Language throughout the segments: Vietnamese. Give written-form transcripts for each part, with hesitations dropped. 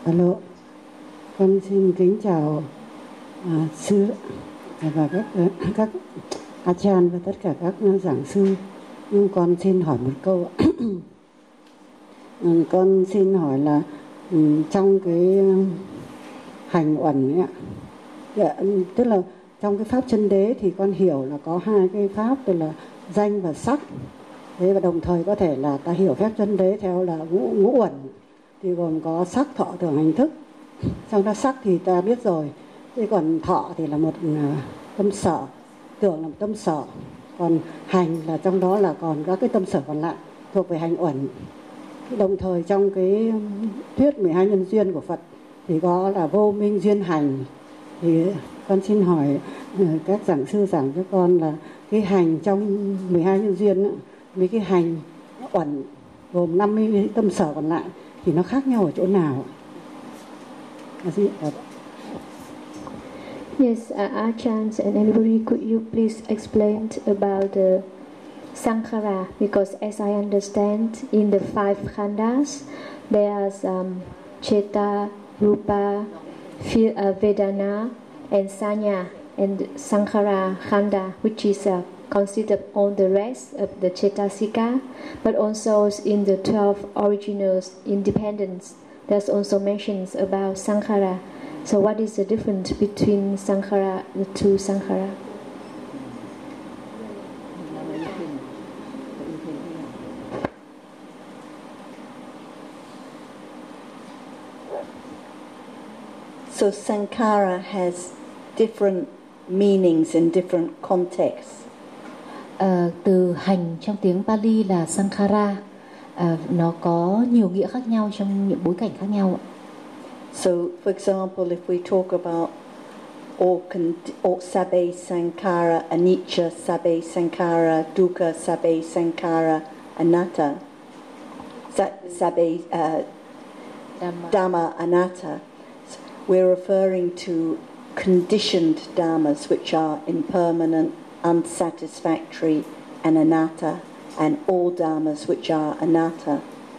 Alo, con xin kính chào sư và các Achan và tất cả các giảng sư. Nhưng con xin hỏi một câu. Con xin hỏi là trong cái hành uẩn ấy, tức là trong cái pháp chân đế thì con hiểu là có hai cái pháp, tức là danh và sắc. Thế và đồng thời có thể là ta hiểu phép chân đế theo là ngũ uẩn thì gồm có sắc, thọ, tưởng, hành, thức. Trong đó sắc thì ta biết rồi, thế còn thọ thì là một tâm sở, tưởng là một tâm sở, còn hành là trong đó là còn các cái tâm sở còn lại thuộc về hành uẩn. Đồng thời trong cái thuyết 12 nhân duyên của Phật thì có là vô minh duyên hành. Thì con xin hỏi các giảng sư giảng cho con là cái hành trong 12 nhân duyên với cái hành uẩn gồm 50 tâm sở còn lại thì nó khác nhau ở chỗ nào? Yes, Achans and everybody, could you please explain about the Sankhara? Because as I understand, in the five khandas, there's Cheta, Rupa, Vedana, and Sanya, and Sankhara khanda, which is considered on the rest of the Chetasika, but also in the 12 originals independence, there's also mentions about Sankhara. So what is the difference between Sankhara, the two Sankhara? So Sankhara has different meanings in different contexts. Từ hành trong tiếng Pali là Sankhara, nó có nhiều nghĩa khác nhau trong những bối cảnh khác nhau. So, for example, if we talk about Sabbe Sankhara, Anicca Sabbe Sankhara, Dukkha Sabbe Sankhara, Anatta, Sabbe Dhamma Anatta, we're referring to conditioned dhammas which are impermanent, unsatisfactory, and anatta, and all dhammas which are anatta.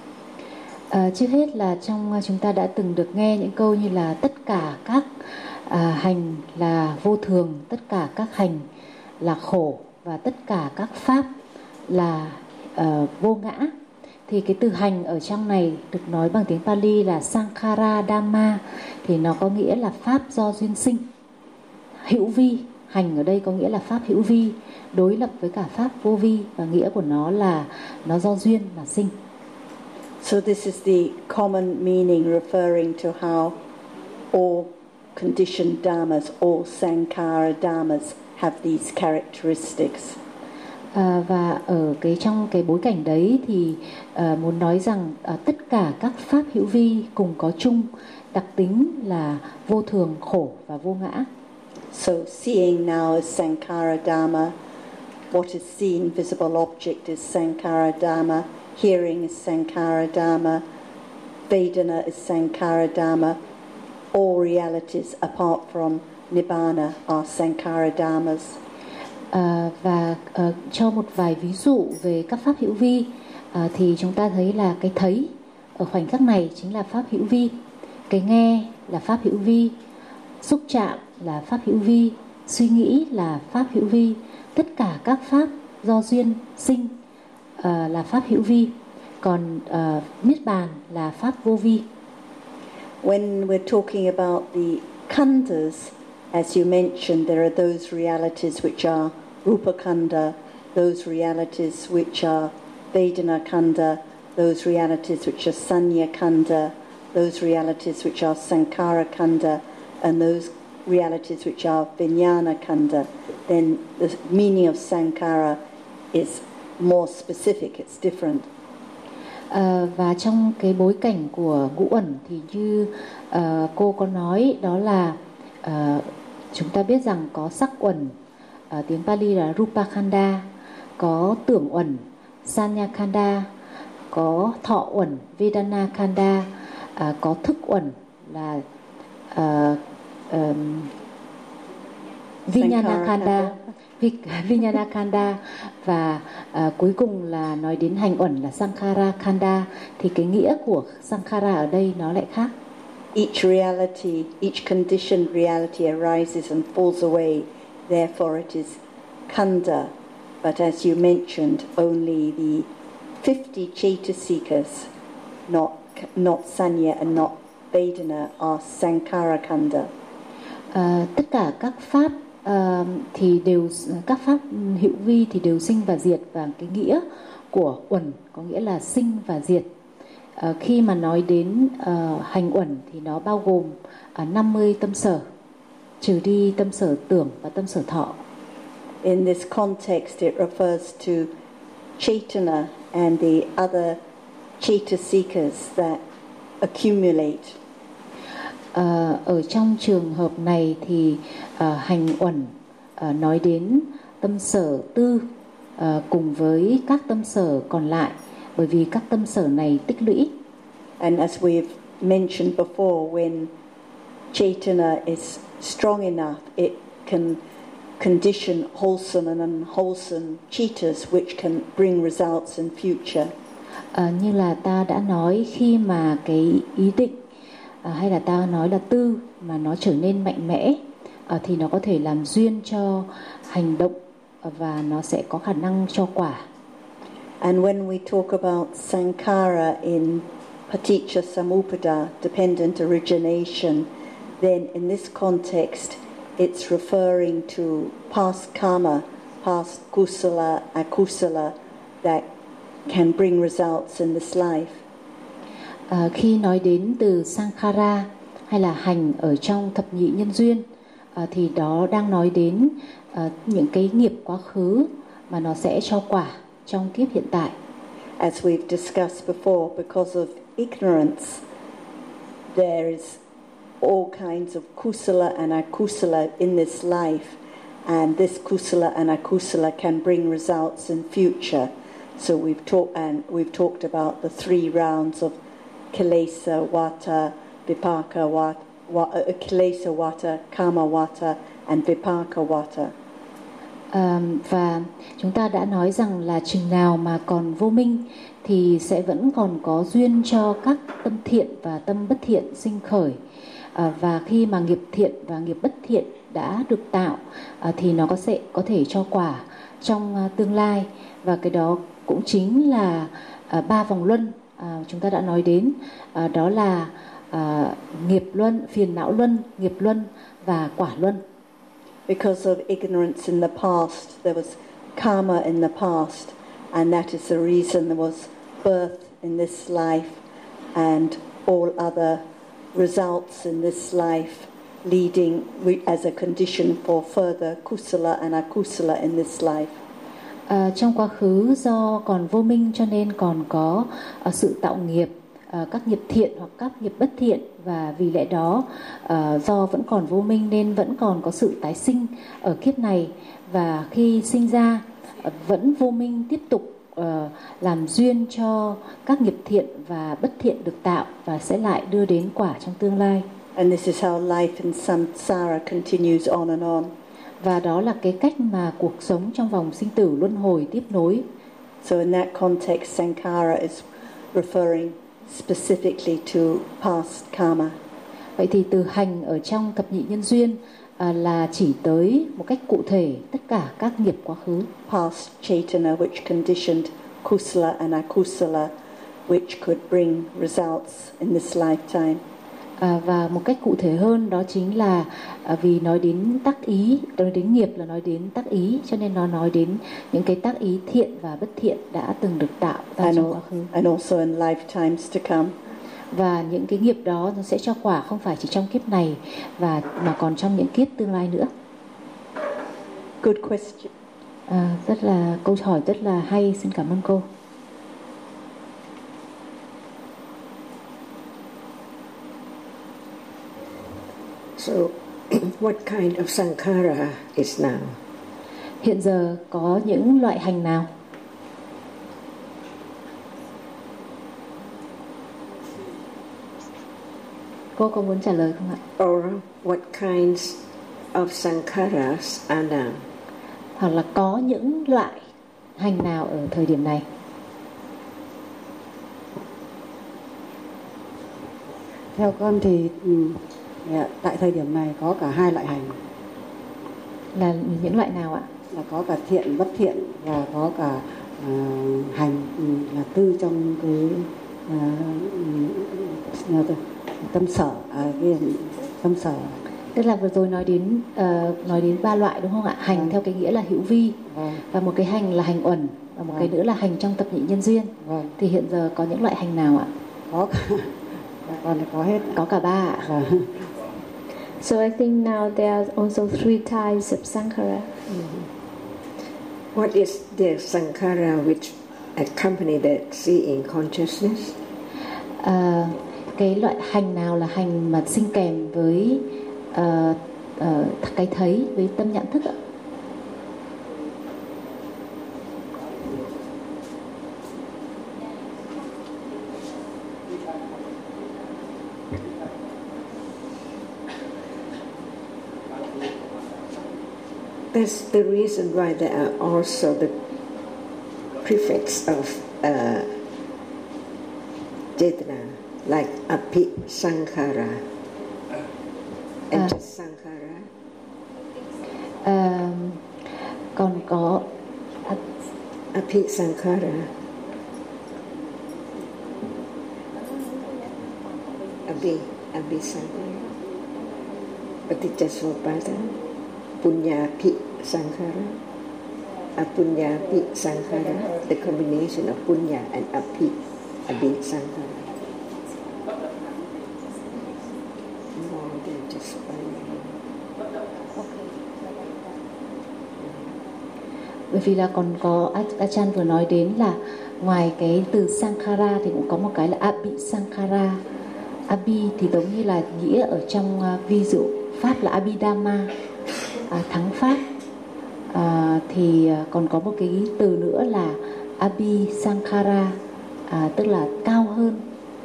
Trước hết là trong chúng ta đã từng được nghe những câu như là tất cả các hành là vô thường, tất cả các hành là khổ và tất cả các pháp là vô ngã. Thì cái từ hành ở trong này được nói bằng tiếng Pali là Sankhara Dhamma, thì nó có nghĩa là pháp do duyên sinh. Hữu vi, hành ở đây có nghĩa là pháp hữu vi, đối lập với cả pháp vô vi, và nghĩa của nó là nó do duyên mà sinh. So this is the common meaning referring to how all conditioned dhammas, all Sankhara dhammas have these characteristics. Và ở trong cái bối cảnh đấy thì muốn nói rằng tất cả các pháp hữu vi cùng có chung đặc tính là vô thường, khổ và vô ngã. So seeing now is Sankhara Dhamma, what is seen, visible object is Sankhara Dhamma, hearing is Sankhara Dhamma, Vedana is Sankhara Dhamma, all realities apart from Nibbana are Sankhara Dhammas. Và cho một vài ví dụ về các pháp hữu vi thì chúng ta thấy là cái thấy ở khoảnh khắc này chính là pháp hữu vi, cái nghe là pháp hữu vi, xúc chạm là pháp hữu vi, suy nghĩ là pháp hữu vi, tất cả các pháp do duyên sinh là pháp hữu vi, còn niết bàn là pháp vô vi. When we're talking about the khandas, as you mentioned, there are those realities which are Rupa Khanda, those realities which are Vedana Khanda, those realities which are Sanya Khanda, those realities which are Sankhara Khanda, and those realities which are Vijnana Khanda. Then the meaning of Sankhara is more specific, it's different. Và trong cái bối cảnh của ngũ uẩn thì như cô có nói, đó là chúng ta biết rằng có sắc uẩn, tiếng Pali là Rupa Khanda, có tưởng uẩn Sanya Khanda, có thọ uẩn Vedana Khanda, có thức uẩn là Vijnana Khanda, Vijnana Khanda, và cuối cùng là nói đến hành uẩn là Sankhara Khanda. Thì cái nghĩa của Sankhara ở đây nó lại khác. each reality, each conditioned reality arises and falls away. Therefore, it is khanda. But as you mentioned, only the 50 Chaitasikas, not Sanya and not Vedana, are Sankhara khanda. Tất cả các pháp thì đều, các pháp hữu vi thì đều sinh và diệt, và cái nghĩa của uẩn có nghĩa là sinh và diệt. Khi mà nói đến hành uẩn thì nó bao gồm 50 tâm sở, trừ đi tâm sở tưởng và tâm sở thọ. In this context, it refers to Chaitana and the other Chaitasikas that accumulate. Ở trong trường hợp này thì hành uẩn nói đến tâm sở tư cùng với các tâm sở còn lại, bởi vì các tâm sở này tích lũy. And as we've mentioned before, when Chaitana is strong enough, it can condition wholesome and unwholesome chittas which can bring results in future. Như là ta đã nói, khi mà cái ý định hay là ta nói là tư mà nó trở nên mạnh mẽ thì nó có thể làm duyên cho hành động và nó sẽ có khả năng cho quả. And when we talk about sankhara in paticca samuppada, dependent origination, then in this context it's referring to past karma, past kusala, akusala that can bring results in this life. Khi nói đến từ sankhara hay là hành ở trong thập nhị nhân duyên thì đó đang nói đến những cái nghiệp quá khứ mà nó sẽ cho quả trong kiếp hiện tại. As we've discussed before, because of ignorance, there is all kinds of kusala and akusala in this life, and this kusala and akusala can bring results in future. So we've talked about the 3 rounds of kilesa vata, vipaka vata, kilesa vata, kama vata, and vipaka vata. Và chúng ta đã nói rằng là chừng nào mà còn vô minh thì sẽ vẫn còn có duyên cho các tâm thiện và tâm bất thiện sinh khởi. Và khi mà nghiệp thiện và nghiệp bất thiện đã được tạo thì nó sẽ có thể cho quả trong tương lai. Và cái đó cũng chính là 3 vòng luân chúng ta đã nói đến, đó là nghiệp luân, phiền não luân, nghiệp luân và quả luân. Because of ignorance in the past, there was karma in the past, and that is the reason there was birth in this life and all other results in this life leading as a condition for further kusala and akusala in this life. Trong quá khứ do còn vô minh cho nên còn có sự tạo nghiệp, các nghiệp thiện hoặc các nghiệp bất thiện, và vì lẽ đó do vẫn còn vô minh nên vẫn còn có sự tái sinh ở kiếp này, và khi sinh ra vẫn vô minh tiếp tục làm duyên cho các nghiệp thiện và bất thiện được tạo và sẽ lại đưa đến quả trong tương lai. And this is how life in samsara continues on and on. Và đó là cái cách mà cuộc sống trong vòng sinh tử luân hồi tiếp nối. So in that context, sankhara is referring specifically to past karma. Vậy thì từ hành ở trong thập nhị nhân duyên là chỉ tới một cách cụ thể tất cả các nghiệp quá khứ. Past chaitana which conditioned kusala and akusala which could bring results in this lifetime. Và một cách cụ thể hơn đó chính là vì nói đến tác ý, nói đến nghiệp là nói đến tác ý, cho nên nó nói đến những cái tác ý thiện và bất thiện đã từng được tạo ra trong quá khứ. And also in lifetimes to come. Và những cái nghiệp đó nó sẽ cho quả không phải chỉ trong kiếp này mà còn trong những kiếp tương lai nữa. Good question. Rất là câu hỏi rất là hay, xin cảm ơn cô. So, what kind of sankhara is now? Hiện giờ có những loại hành nào? Cô có muốn trả lời không ạ? Or what kinds of sankharas are now? Hoặc là có những loại hành nào ở thời điểm này? Theo con thì tại thời điểm này có cả hai loại hành. Là những loại nào ạ? Là có cả thiện bất thiện và có cả hành là tư trong cái tâm sở, cái tâm sở. Tức là vừa rồi nói đến 3 loại đúng không ạ? Hành theo cái nghĩa là hữu vi, và một cái hành là hành uẩn, và một cái nữa là hành trong tập nhị nhân duyên. Thì hiện giờ có những loại hành nào ạ? Có cả, còn có hết, có cả 3 ạ. So I think now there are also 3 types of sankhara. What is the sankhara which accompany the seeing consciousness? Cái loại hành nào là hành mà sinh kèm với cái thấy, với tâm nhận thức ạ? That's the reason why there are also the prefix of Cetana, like Apisankhara and Sankhara. Còn có Apisankhara, Abisankhara, Paticcasamuppada, Punyapi Sankhara, Apunyapi Sankhara, the combination of Punya and Abi Sankhara. More than just one. Bởi vì là còn có Achan vừa nói đến là ngoài cái từ Sankhara thì cũng có một cái là Abi Sankhara. Abi thì giống như là nghĩa ở trong ví dụ Pháp là Abhidhamma, thắng Pháp. Thì còn có một cái từ nữa là Abhisankhara, tức là cao hơn.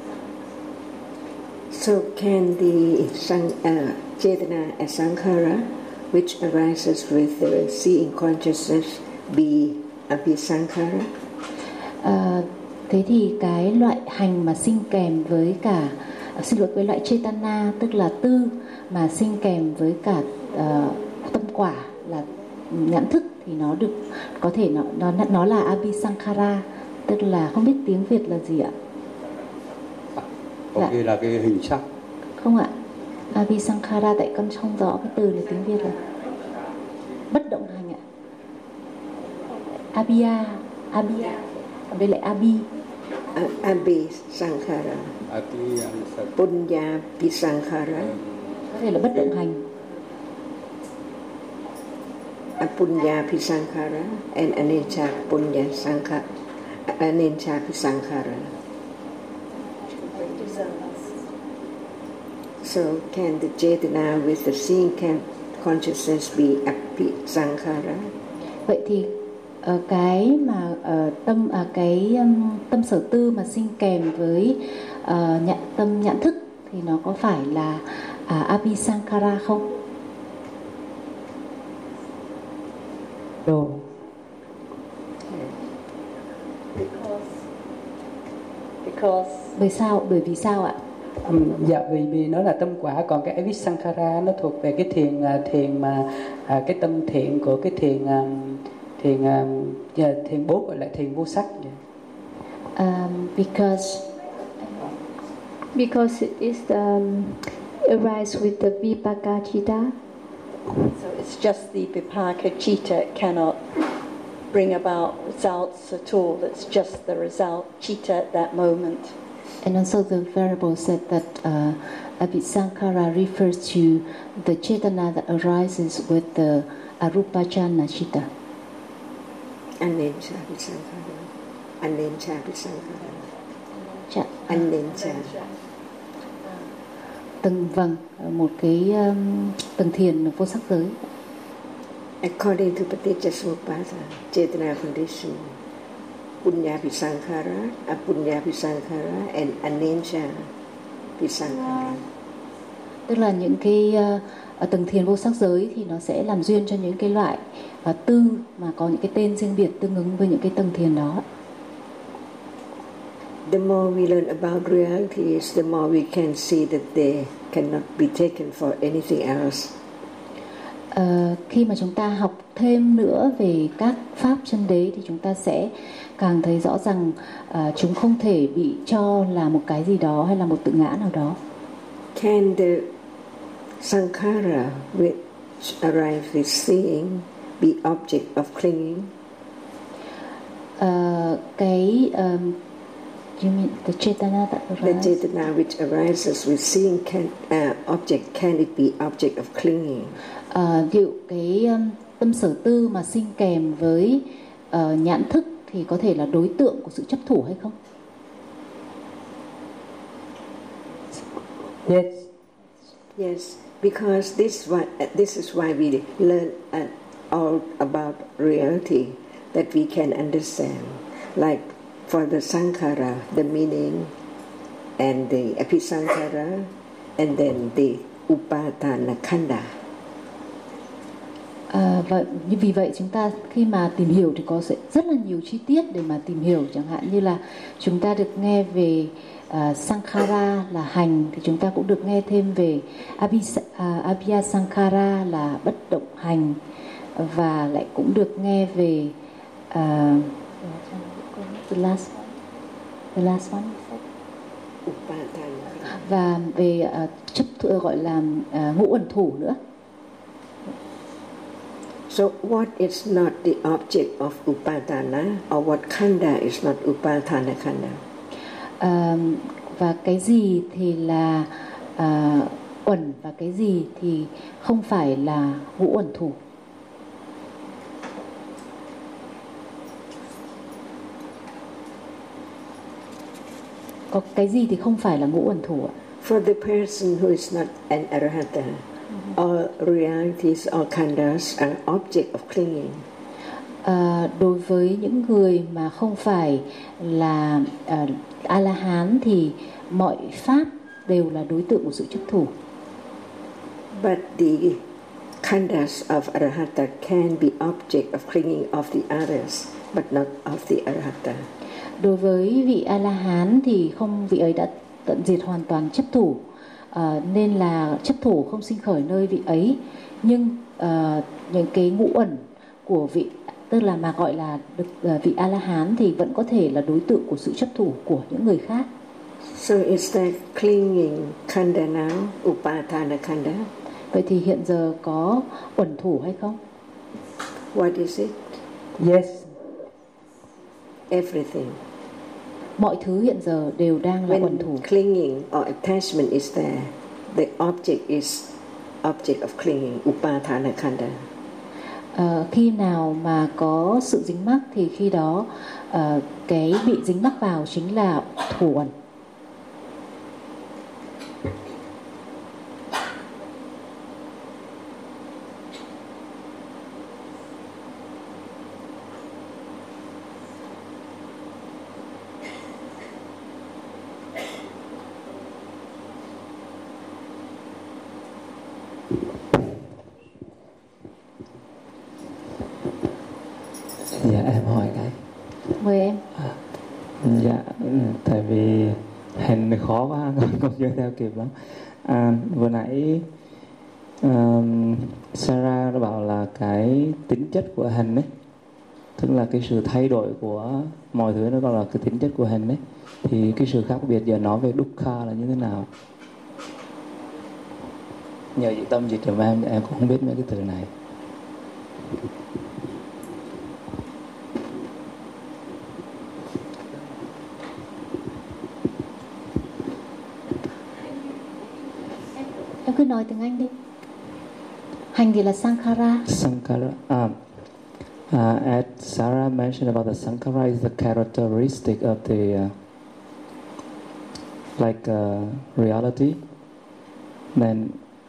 So can the Cetana as Sankhara, which arises with the seeing consciousness, be Abhisankhara? Thế thì cái loại hành mà sinh kèm với cả với loại Cetana, tức là tư mà sinh kèm với cả tâm quả là nhãn thức, thì nó được có thể nó là Abhisankhara, tức là không biết tiếng Việt là gì ạ? Có khi là cái hình sắc. Không ạ. Abhisankhara tại con không rõ cái từ là tiếng Việt là bất động hành ạ. Abhi, còn đây lại Abhi. Abhisankhara, Punya Pisankhara, có thể là bất động hành. Apunya Pisankhara and Anicca Punya Sankhara, Anicca Pisankhara. So can the Cetana with the seeing consciousness be Apisankhara? Vậy thì cái mà tâm sở tư mà sinh kèm với tâm nhãn thức thì nó có phải là Abhisankhara không? Đồ. Bởi vì sao ạ? Dạ vì nó là tâm quả, còn cái Abhisankhara nó thuộc về cái thiền mà cái tâm thiện của cái thiền 4 gọi là thiền vô sắc. Because it is arise with the vipaka citta. So it's just the vipaka citta, it cannot bring about results at all. It's just the result citta at that moment. And also the Venerable said that Abhisankhara refers to the Cetana that arises with the Arupajana citta. Anicca Pisankhara, Anicca Pisankhara, Dạ. Anicca. Một cái tầng thiền vô sắc giới. According to Paticcasamuppada, Cetana condition, Punya Pisankhara, Apunya Pisankhara and Anicca Pisankhara. Tức là những cái tầng thiền vô sắc giới thì nó sẽ làm duyên cho những cái loại tư mà có những cái tên riêng biệt tương ứng với những cái tầng thiền đó. the more we learn about realities, the more we can see that they cannot be taken for anything else. Khi mà chúng ta học thêm nữa về các pháp chân đế thì chúng ta sẽ càng thấy rõ rằng chúng không thể bị cho là một cái gì đó hay là một tự ngã nào đó. Can the sankhara which arrives with seeing be object of clinging? You mean the chetana that arises? The chetana which arises with seeing object, can it be object of clinging? Liệu cái tâm sở tư mà sinh kèm với nhãn thức thì có thể là đối tượng của sự chấp thủ hay không? Yes. Yes, because this is why we learn all about reality, that we can understand. Like for the sankhara, the meaning, and the apisankhara, and then the upadana khanda. Vì vậy chúng ta khi mà tìm hiểu thì có sẽ rất là nhiều chi tiết để mà tìm hiểu, chẳng hạn như là chúng ta được nghe về sankhara là hành, thì chúng ta cũng được nghe thêm về abhyasankhara là bất động hành, và lại cũng được nghe về the last one và về chấp gọi là ngũ uẩn thủ nữa. So what is not the object of upadana, or what khanda is not upadana khanda? Và cái gì thì là uẩn và cái gì thì không phải là ngũ uẩn thủ. Có cái gì thì không phải là ngũ uẩn thủ ạ? For the person who is not an arahata, all realities, all khandas are object of clinging. Đối với những người mà không phải là A-la-hán thì mọi pháp đều là đối tượng của sự chấp thủ. But the khandas of arahata can be object of clinging of the others, but not of the arahata. Đối với vị A-la-hán thì không, vị ấy đã tận diệt hoàn toàn chấp thủ, nên là chấp thủ không sinh khởi nơi vị ấy. Nhưng những cái ngũ uẩn của vị, tức là mà gọi là được vị A-la-hán, thì vẫn có thể là đối tượng của sự chấp thủ của những người khác. So is that clinging khanda now, upadana khanda? Vậy thì hiện giờ có uẩn thủ hay không? What is it? Yes. Everything. Mọi thứ hiện giờ đều đang là uẩn thủ. When clinging or attachment is there, the object is object of clinging, upadana khanda. Khi nào mà có sự dính mắc thì khi đó cái bị dính mắc vào chính là thủ uẩn. Dạ em hỏi cái. Mời em. Dạ tại vì hành khó quá con chưa theo kịp lắm. Vừa nãy Sarah đã bảo là cái tính chất của hành ấy, tức là cái sự thay đổi của mọi thứ nó gọi là cái tính chất của hành ấy, thì cái sự khác biệt giờ nói về dukkha là như thế nào? Nhờ chị Tâm dịch cho em cũng không biết mấy cái từ này. Em cứ nói tiếng Anh đi. Hành thì là sankhara. Sankhara. As Sarah mentioned about the sankhara is the characteristic of the reality. Then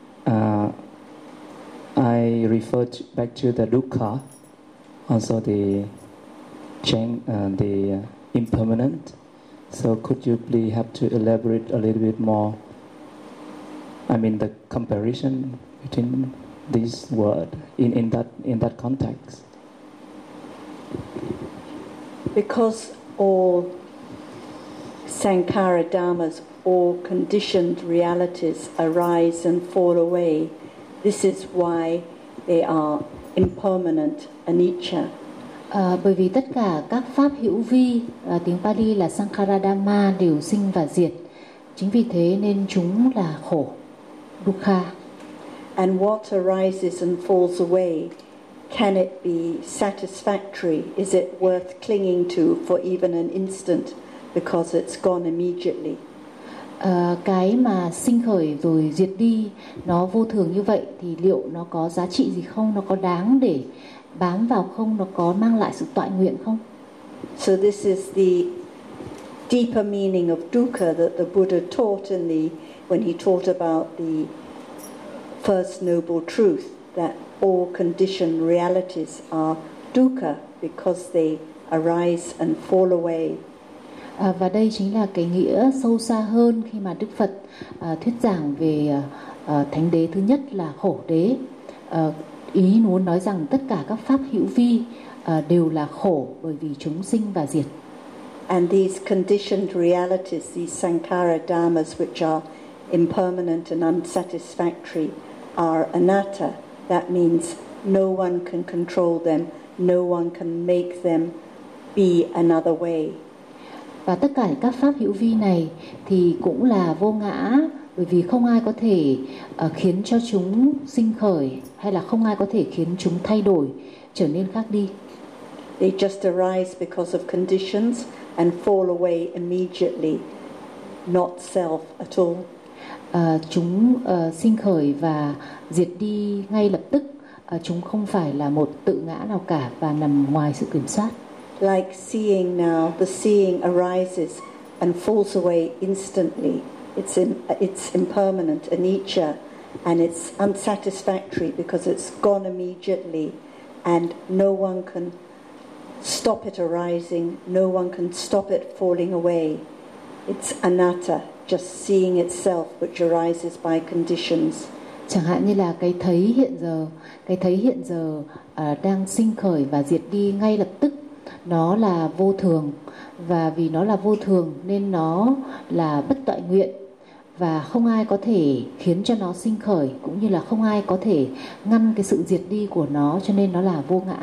I refer back to the dukkha, also the change, the impermanent. So could you please have to elaborate a little bit more? I mean the comparison between these words in that context. Because all Sankhara dhammas, all conditioned realities, arise and fall away. This is why they are impermanent, anicca. Bởi vì tất cả các pháp hữu vi, tiếng Pali là Sankhara Dhamma, đều sinh và diệt. Chính vì thế nên chúng là khổ, dukkha. And what arises and falls away, can it be satisfactory? Is it worth clinging to for even an instant because it's gone immediately? Cái mà sinh khởi rồi diệt đi, nó vô thường như vậy thì liệu nó có giá trị gì không? Nó có đáng để bám vào không? Nó có mang lại sự toại nguyện không? So this is the deeper meaning of dukkha that the Buddha taught when he taught about the first noble truth, that all conditioned realities are dukkha because they arise and fall away. Và đây chính là cái nghĩa sâu xa hơn khi mà Đức Phật thuyết giảng về thánh đế thứ nhất là khổ đế. Ý muốn nói rằng tất cả các pháp hữu vi đều là khổ bởi vì chúng sinh và diệt. And these conditioned realities, these sankhara dhammas, which are impermanent and unsatisfactory, are anatta. That means no one can control them, no one can make them be another way. Và tất cả các pháp hữu vi này thì cũng là vô ngã, bởi vì không ai có thể khiến cho chúng sinh khởi, hay là không ai có thể khiến chúng thay đổi, trở nên khác đi. They just arise because of conditions and fall away immediately, not self at all. Chúng sinh khởi và diệt đi ngay lập tức. Chúng không phải là một tự ngã nào cả và nằm ngoài sự kiểm soát. Like seeing now, the seeing arises and falls away instantly. It's impermanent, anicca, and it's unsatisfactory because it's gone immediately, and no one can stop it arising, no one can stop it falling away. It's anatta, just seeing itself, which arises by conditions. Chẳng hạn như là cái thấy hiện giờ đang sinh khởi và diệt đi ngay lập tức, nó là vô thường, và vì nó là vô thường nên nó là bất toại nguyện, và không ai có thể khiến cho nó sinh khởi, cũng như là không ai có thể ngăn cái sự diệt đi của nó, cho nên nó là vô ngã.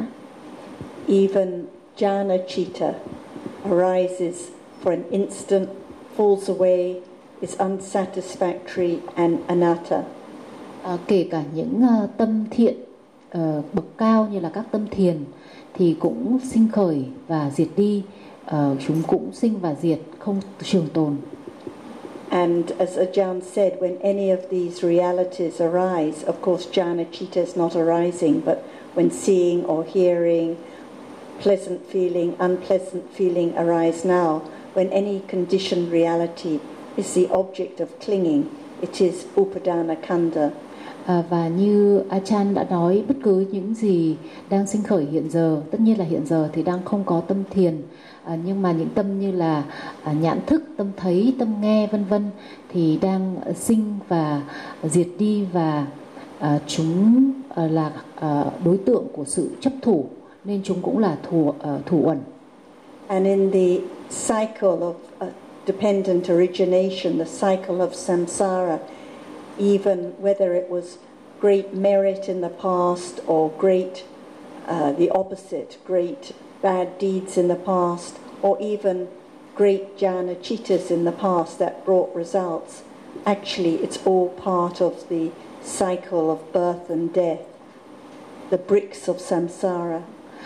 Even jhana citta arises for an instant, falls away, is unsatisfactory and anatta. Kể cả những tâm thiện bậc cao như là các tâm thiền thì cũng sinh khởi và diệt đi, chúng cũng sinh và diệt, không trường tồn. And as Ajahn said, when any of these realities arise, of course jhana citta is not arising, but when seeing or hearing, pleasant feeling, unpleasant feeling arise now, when any conditioned reality is the object of clinging, it is upadana khandha. Và như Ajahn đã nói, bất cứ những gì đang sinh khởi hiện giờ, tất nhiên là hiện giờ thì đang không có tâm thiền, nhưng mà những tâm như là nhãn thức, tâm thấy, tâm nghe vân vân thì đang sinh và diệt đi, và chúng là đối tượng của sự chấp thủ, nên chúng cũng là thủ uẩn. And in the cycle of dependent origination, the cycle of samsara, even whether it was great merit in the past or great, the opposite, great bad deeds in the past, or even great jhana cittas in the past that brought results, actually it's all part of the cycle of birth and death, the bricks of samsara.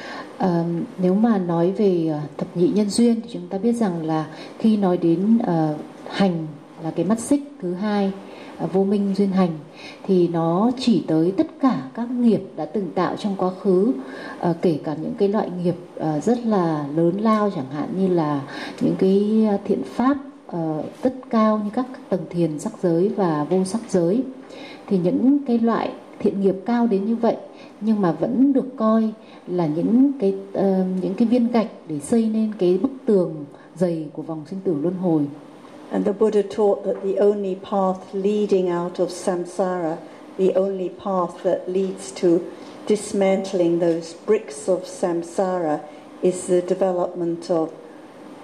Nếu mà nói về thập nhị nhân duyên thì chúng ta biết rằng là khi nói đến hành là cái mắt xích thứ hai, vô minh duyên hành, thì nó chỉ tới tất cả các nghiệp đã từng tạo trong quá khứ, kể cả những cái loại nghiệp rất là lớn lao, chẳng hạn như là những cái thiện pháp tất cao như các tầng thiền sắc giới và vô sắc giới. Thì những cái loại thiện nghiệp cao đến như vậy nhưng mà vẫn được coi là những cái viên gạch để xây nên cái bức tường dày của vòng sinh tử luân hồi. And the Buddha taught that the only path leading out of samsara, the only path that leads to dismantling those bricks of samsara, is the development of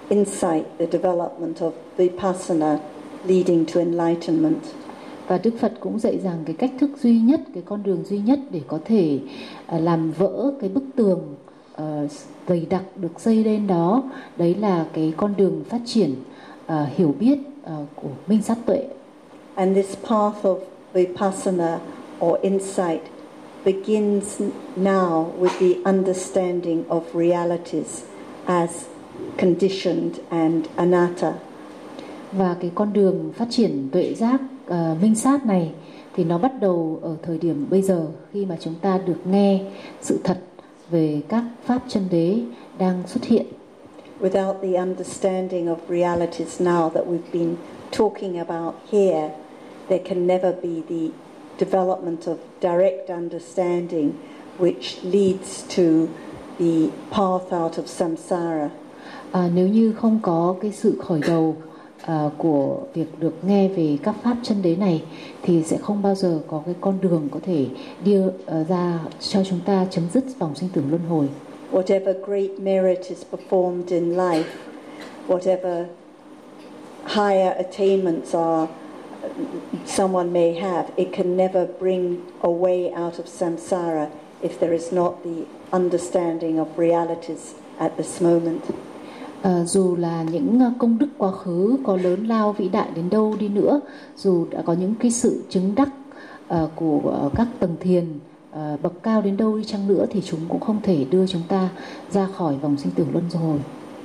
insight, the development of vipassana leading to enlightenment. Và Đức Phật cũng dạy rằng cái cách thức duy nhất, cái con đường duy nhất để có thể làm vỡ cái bức tường dày đặc được xây lên đó, đấy là cái con đường phát triển hiểu biết của minh sát tuệ. And this path of vipassana or insight begins now with the understanding of realities as conditioned and anatta. Và cái con đường phát triển tuệ giác minh sát này thì nó bắt đầu ở thời điểm bây giờ, khi mà chúng ta được nghe sự thật về các pháp chân đế đang xuất hiện. Without the understanding of realities now that we've been talking about here, there can never be the development of direct understanding which leads to the path out of samsara. Nếu như không có cái sự khởi đầu của việc được nghe về các pháp chân đế này thì sẽ không bao giờ có cái con đường có thể đưa ra cho chúng ta chấm dứt vòng sinh tử luân hồi. Whatever great merit is performed in life, whatever higher attainments someone may have, it can never bring a way out of samsara if there is not the understanding of realities at this moment. Dù là những công đức quá khứ có lớn lao vĩ đại đến đâu đi nữa, dù đã có những cái sự chứng đắc của các tầng thiền bậc cao đến đâu đi chăng nữa, thì chúng cũng không thể đưa chúng ta ra khỏi vòng sinh tử luân hồi.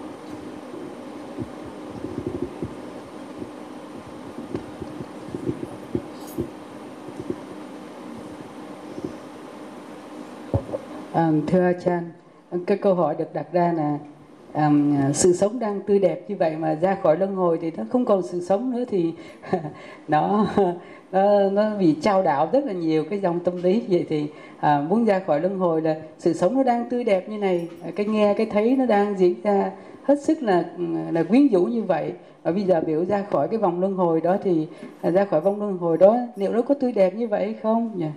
Thưa Achan, cái câu hỏi được đặt ra là sự sống đang tươi đẹp như vậy mà ra khỏi luân hồi thì nó không còn sự sống nữa, thì nó bị chao đảo rất là nhiều cái dòng tâm lý. Vậy thì muốn ra khỏi luân hồi là sự sống nó đang tươi đẹp như này, cái nghe cái thấy nó đang diễn ra hết sức là quyến rũ như vậy, và bây giờ biểu ra khỏi cái vòng luân hồi đó thì ra khỏi vòng luân hồi đó liệu nó có tươi đẹp như vậy hay không? Yeah.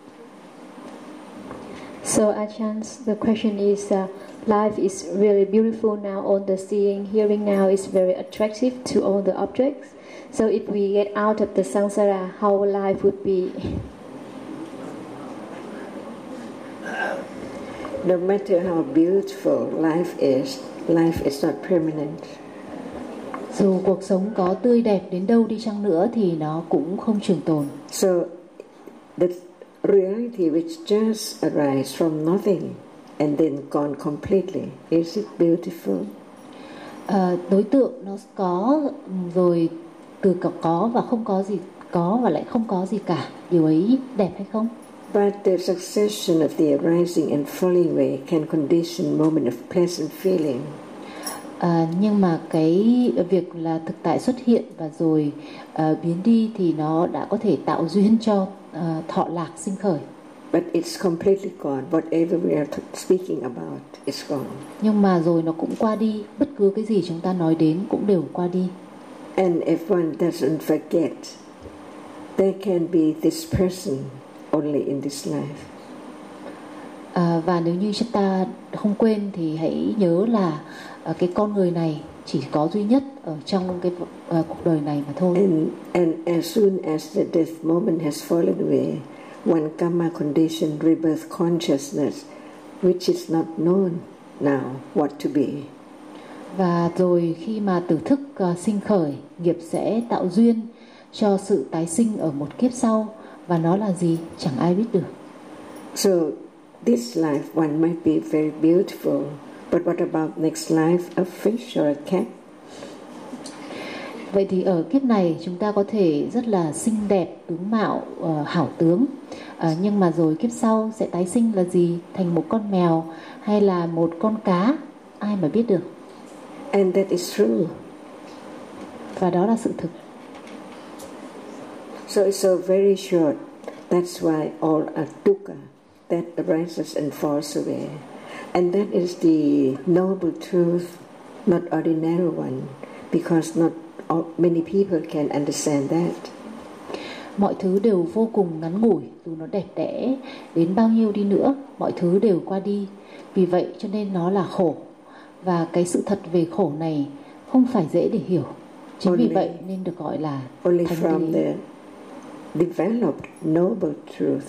So Ajahn, the question is, life is really beautiful now. All the seeing, hearing now is very attractive to all the objects. So if we get out of the samsara, how life would be? No matter how beautiful life is not permanent. Dù cuộc sống có tươi đẹp đến đâu đi chăng nữa thì nó cũng không trường tồn. So the reality which just arises from nothing and then gone completely, is it beautiful? Đối tượng nó có rồi, từ có và không có gì, có và lại không có gì cả, điều ấy đẹp hay không? But the succession of the arising and falling away can condition moment of pleasant feeling. Nhưng mà cái việc là thực tại xuất hiện và rồi biến đi thì nó đã có thể tạo duyên cho thọ lạc sinh khởi. But it's completely gone. Whatever we are speaking about is gone. Nhưng mà rồi nó cũng qua đi. Bất cứ cái gì chúng ta nói đến cũng đều qua đi. And if one doesn't forget, there can be this person only in this life. Và nếu như chúng ta không quên thì hãy nhớ là cái con người này chỉ có duy nhất ở trong cái cuộc đời này mà thôi. And as soon as the death moment has fallen away, one karma condition rebirth consciousness, which is not known now what to be. Và rồi khi mà tử thức sinh khởi, nghiệp sẽ tạo duyên cho sự tái sinh ở một kiếp sau, và nó là gì chẳng ai biết được. So this life one might be very beautiful, but what about next life, a fish or a cat? Vậy thì ở kiếp này chúng ta có thể rất là xinh đẹp, tướng mạo, hảo tướng, nhưng mà rồi kiếp sau sẽ tái sinh là gì? Thành một con mèo hay là một con cá? Ai mà biết được. And that is true. Và đó là sự thực. So it's so very short. That's why all are dukkha that arises and falls away. And that is the noble truth, not ordinary one, because not many people can understand that. Mọi thứ đều vô cùng ngắn ngủi, dù nó đẹp đẽ đến bao nhiêu đi nữa, mọi thứ đều qua đi. Vì vậy cho nên nó là khổ. Và cái sự thật về khổ này không phải dễ để hiểu. Chính vì Only- vậy nên được gọi là Only thánh from đế. the developed noble truth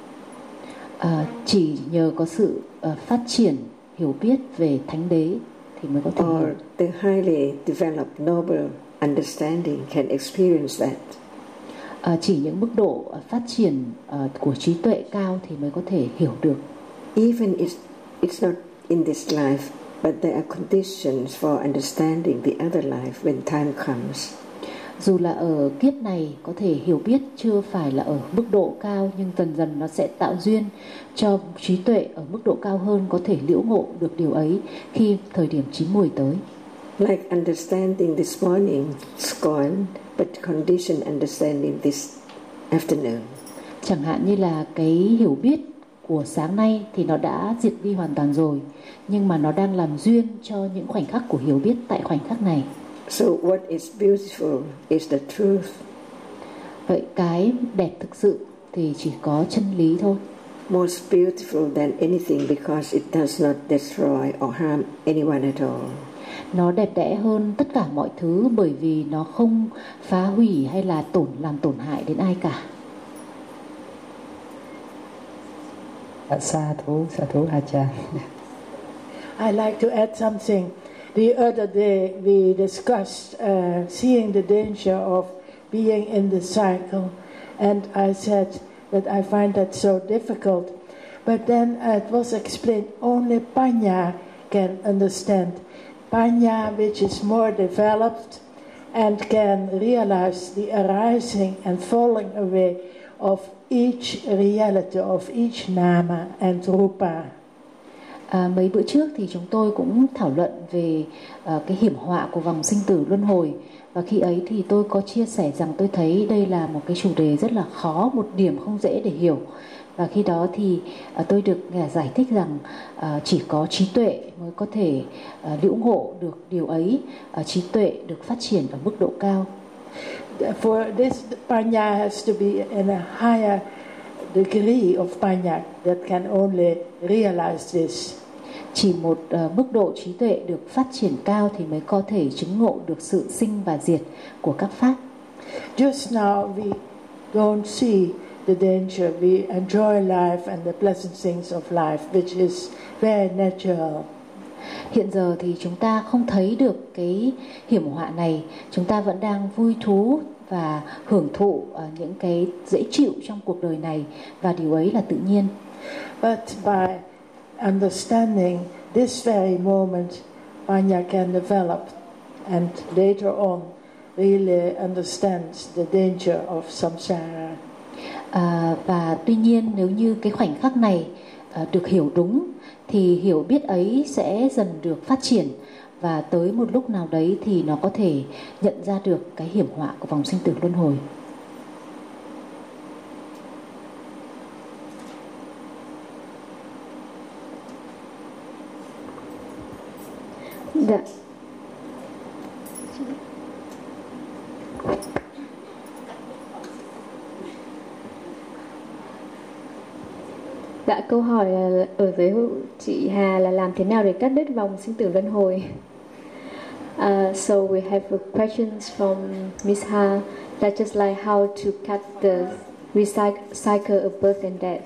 Chỉ nhờ có sự phát triển hiểu biết về thánh đế thì mới có thể or hiểu. the highly developed noble understanding can experience that. Chỉ những mức độ phát triển của trí tuệ cao thì mới có thể hiểu được. Even if it's not in this life, but there are conditions for understanding the other life when time comes. Dù là ở kiếp này có thể hiểu biết chưa phải là ở mức độ cao, nhưng dần dần nó sẽ tạo duyên cho trí tuệ ở mức độ cao hơn có thể liễu ngộ được điều ấy khi thời điểm chín muồi tới. Like understanding this morning is gone, but conditioned understanding this afternoon. Chẳng hạn như là cái hiểu biết của sáng nay thì nó đã diệt đi hoàn toàn rồi, nhưng mà nó đang làm duyên cho những khoảnh khắc của hiểu biết tại khoảnh khắc này. So what is beautiful is the truth. Vậy cái đẹp thực sự thì chỉ có chân lý thôi. Most beautiful than anything because it does not destroy or harm anyone at all. Nó đẹp đẽ hơn tất cả mọi thứ bởi vì nó không phá hủy hay là làm tổn hại đến ai cả. Sa thú Ajahn. I'd like to add something. The other day we discussed seeing the danger of being in the cycle, and I said that I find that so difficult. But then it was explained only Panya can understand. Panya, which is more developed and can realize the arising and falling away of each reality, of each nama and rupa. Mấy bữa trước thì chúng tôi cũng thảo luận về cái hiểm họa của vòng sinh tử luân hồi, và khi ấy thì tôi có chia sẻ rằng tôi thấy đây là một cái chủ đề rất là khó, một điểm không dễ để hiểu. Và khi đó thì tôi được giải thích rằng chỉ có trí tuệ mới có thể liễu ngộ được điều ấy, trí tuệ được phát triển ở mức độ cao. For this, Panya has to be in a higher degree of Panya that can only realize this. Chỉ một mức độ trí tuệ được phát triển cao thì mới có thể chứng ngộ được sự sinh và diệt của các pháp. Just now we don't see the danger. We enjoy life and the pleasant things of life, which is very natural. Hiện giờ thì chúng ta không thấy được cái hiểm họa này. Chúng ta vẫn đang vui thú và hưởng thụ những cái dễ chịu trong cuộc đời này, và điều ấy là tự nhiên. But by understanding this very moment, Panya can develop, and later on really understands the danger of samsara. Và tuy nhiên nếu như cái khoảnh khắc này được hiểu đúng thì hiểu biết ấy sẽ dần được phát triển, và tới một lúc nào đấy thì nó có thể nhận ra được cái hiểm họa của vòng sinh tử luân hồi. Dạ, câu hỏi ở dưới chị Hà là làm thế nào để cắt đứt vòng sinh tử luân hồi? So we have questions from Miss Ha, that just like how to cut the cycle of birth and death.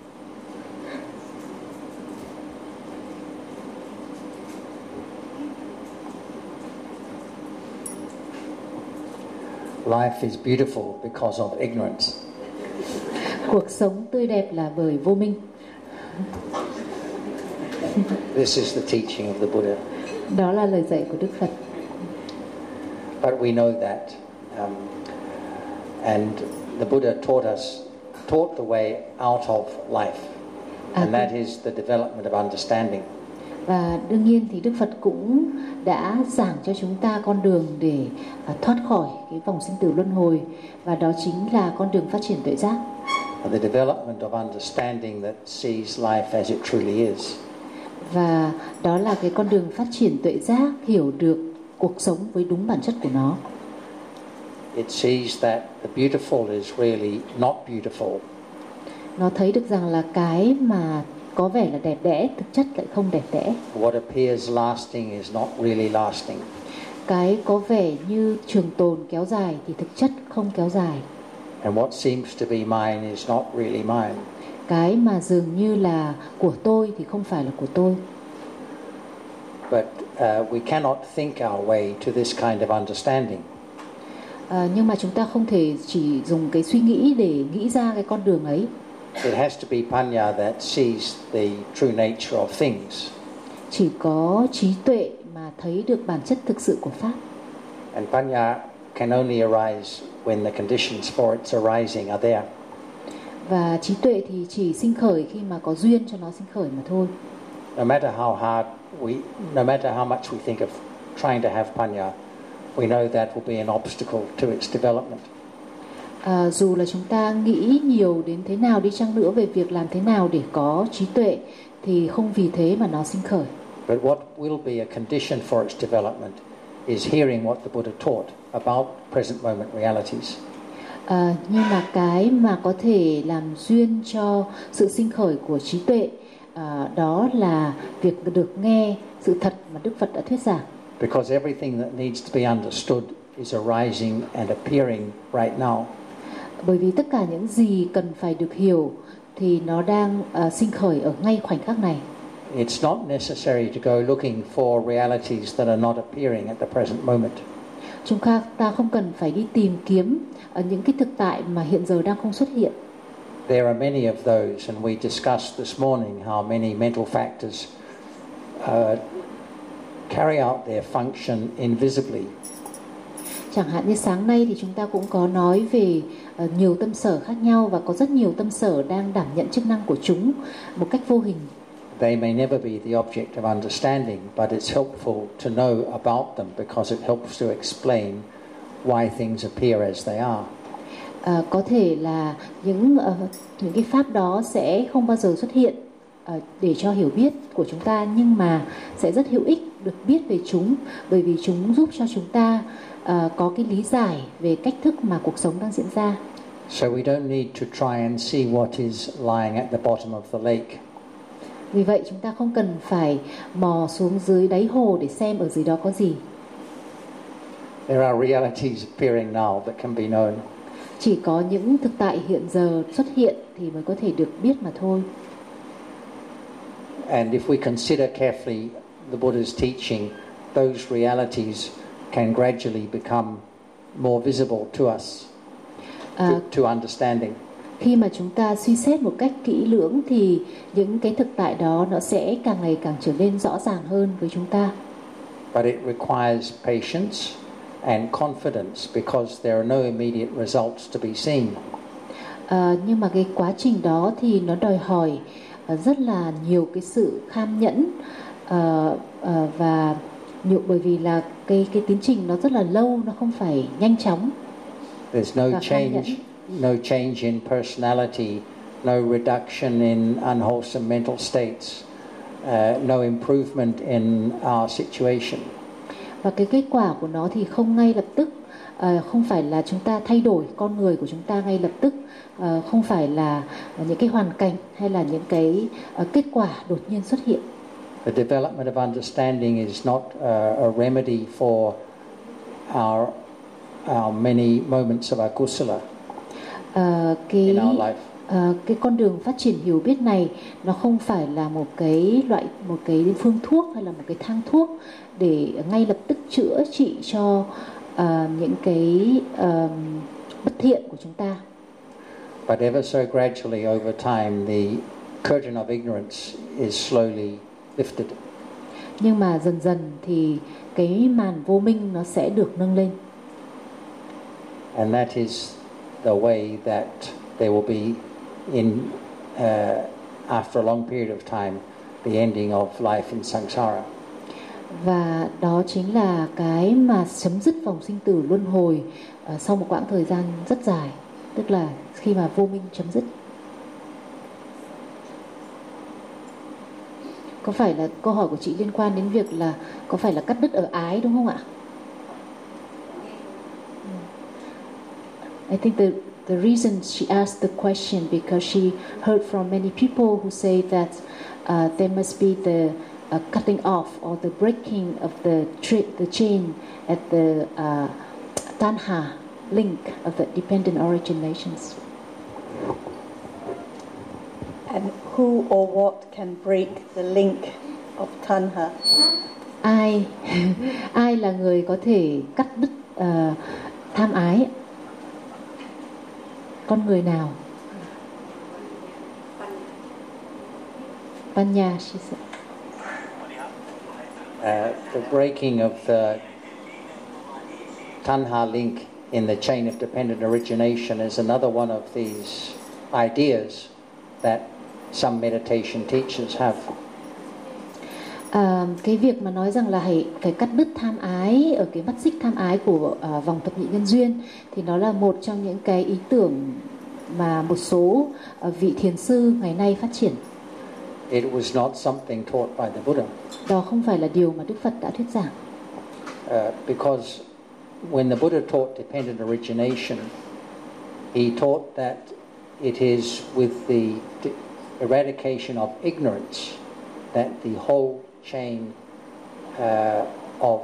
Life is beautiful because of ignorance. Cuộc sống tươi đẹp là bởi vô minh. This is the teaching of the Buddha. Đó là lời dạy của Đức Phật. But we know that, and the Buddha taught the way out of life, and that is the development of understanding. Và đương nhiên thì Đức Phật cũng đã giảng cho chúng ta con đường để thoát khỏi cái vòng sinh tử luân hồi, và đó chính là con đường phát triển tuệ giác. The development of understanding that sees life as it truly is. Và đó là cái con đường phát triển tuệ giác, hiểu được cuộc sống với đúng bản chất của nó. It sees that the beautiful is really not beautiful. Nó thấy được rằng là cái mà có vẻ là đẹp đẽ thực chất lại không đẹp đẽ. What appears lasting is not really lasting. Cái có vẻ như trường tồn kéo dài thì thực chất không kéo dài. And what seems to be mine is not really mine. Cái mà dường như là của tôi thì không phải là của tôi. But we cannot think our way to this kind of understanding. Nhưng mà chúng ta không thể chỉ dùng cái suy nghĩ để nghĩ ra cái con đường ấy. It has to be Panya that sees the true nature of things. Chỉ có trí tuệ mà thấy được bản chất thực sự của Pháp. And Panya can only arise when the conditions for its arising are there. Và trí tuệ thì chỉ sinh khởi khi mà có duyên cho nó sinh khởi mà thôi. No matter how much we think of trying to have Panya, we know that will be an obstacle to its development. Dù là chúng ta nghĩ nhiều đến thế nào đi chăng nữa về việc làm thế nào để có trí tuệ thì không vì thế mà nó sinh khởi. But what will be a condition for its development is hearing what the Buddha taught about present moment realities. Nhưng mà cái mà có thể làm duyên cho sự sinh khởi của trí tuệ đó là việc được nghe sự thật mà Đức Phật đã thuyết giảng. Because everything that needs to be understood is arising and appearing right now. Bởi vì tất cả những gì cần phải được hiểu thì nó đang sinh khởi ở ngay khoảnh khắc này. It's not necessary to go looking for realities that are not appearing at the present moment. Chúng ta không cần phải đi tìm kiếm những cái thực tại mà hiện giờ đang không xuất hiện. There are many of those, and we discussed this morning how many mental factors carry out their function invisibly. Chẳng hạn như sáng nay thì chúng ta cũng có nói về nhiều tâm sở khác nhau và có rất nhiều tâm sở đang đảm nhận chức năng của chúng một cách vô hình. They may never be the object of understanding, but it's helpful to know about them because it helps to explain why things appear as they are. Có thể là những cái pháp đó sẽ không bao giờ xuất hiện để cho hiểu biết của chúng ta, nhưng mà sẽ rất hữu ích được biết về chúng, bởi vì chúng giúp cho chúng ta có cái lý giải về cách thức mà cuộc sống đang diễn ra. So we don't need to try and see what is lying at the bottom of the lake. Vì vậy chúng ta không cần phải mò xuống dưới đáy hồ để xem ở dưới đó có gì. There are realities appearing now that can be known. Chỉ có những thực tại hiện giờ xuất hiện thì mới có thể được biết mà thôi. And if we consider carefully the Buddha's teaching, those realities can gradually become more visible to us, to understanding. Khi mà chúng ta suy xét một cách kỹ lưỡng thì những cái thực tại đó nó sẽ càng ngày càng trở nên rõ ràng hơn với chúng ta. But it requires patience and confidence because there are no immediate results to be seen. Nhưng mà cái quá trình đó thì nó đòi hỏi rất là nhiều cái sự kham nhẫn và bởi vì là cái tiến trình nó rất là lâu, nó không phải nhanh chóng. There's no change in personality, no reduction in unwholesome mental states, no improvement in our situation. Và cái kết quả của nó thì không ngay lập tức, không phải là chúng ta thay đổi con người của chúng ta ngay lập tức, không phải là những cái hoàn cảnh hay là những cái kết quả đột nhiên xuất hiện. The development of understanding is not a remedy for our many moments of akusala in our life. Cái con đường phát triển hiểu biết này nó không phải là một cái phương thuốc hay là một cái thang thuốc để ngay lập tức chữa trị cho những cái bất thiện của chúng ta. But ever so gradually over time, the curtain of ignorance is slowly lifted. Nhưng mà dần dần thì cái màn vô minh nó sẽ được nâng lên. And that is the way that there will be after a long period of time, the ending of life in samsara. Và đó chính là cái mà chấm dứt vòng sinh tử luân hồi sau một quãng thời gian rất dài, tức là khi mà vô minh chấm dứt. Có phải là câu hỏi của chị liên quan đến việc là có phải là cắt đứt ở ái đúng không ạ? I think the reason she asked the question because she heard from many people who say that there must be the cutting off or the breaking of the chain at the Tanha link of the dependent origin nations. And who or what can break the link of Tanha? Ai là người có thể cắt đứt tham ái? Con người nào? Panya, she said. The breaking of the Tanha link in the chain of dependent origination is another one of these ideas that some meditation teachers have. Cái việc mà nói rằng là phải cắt đứt tham ái ở cái mắt xích tham ái của vòng thập nhị nhân duyên thì nó là một trong những cái ý tưởng mà một số vị thiền sư ngày nay phát triển. It was not something taught by the Buddha. Đó không phải là điều mà Đức Phật đã thuyết giảng. Because when the Buddha taught dependent origination, he taught that it is with the eradication of ignorance that the whole chain of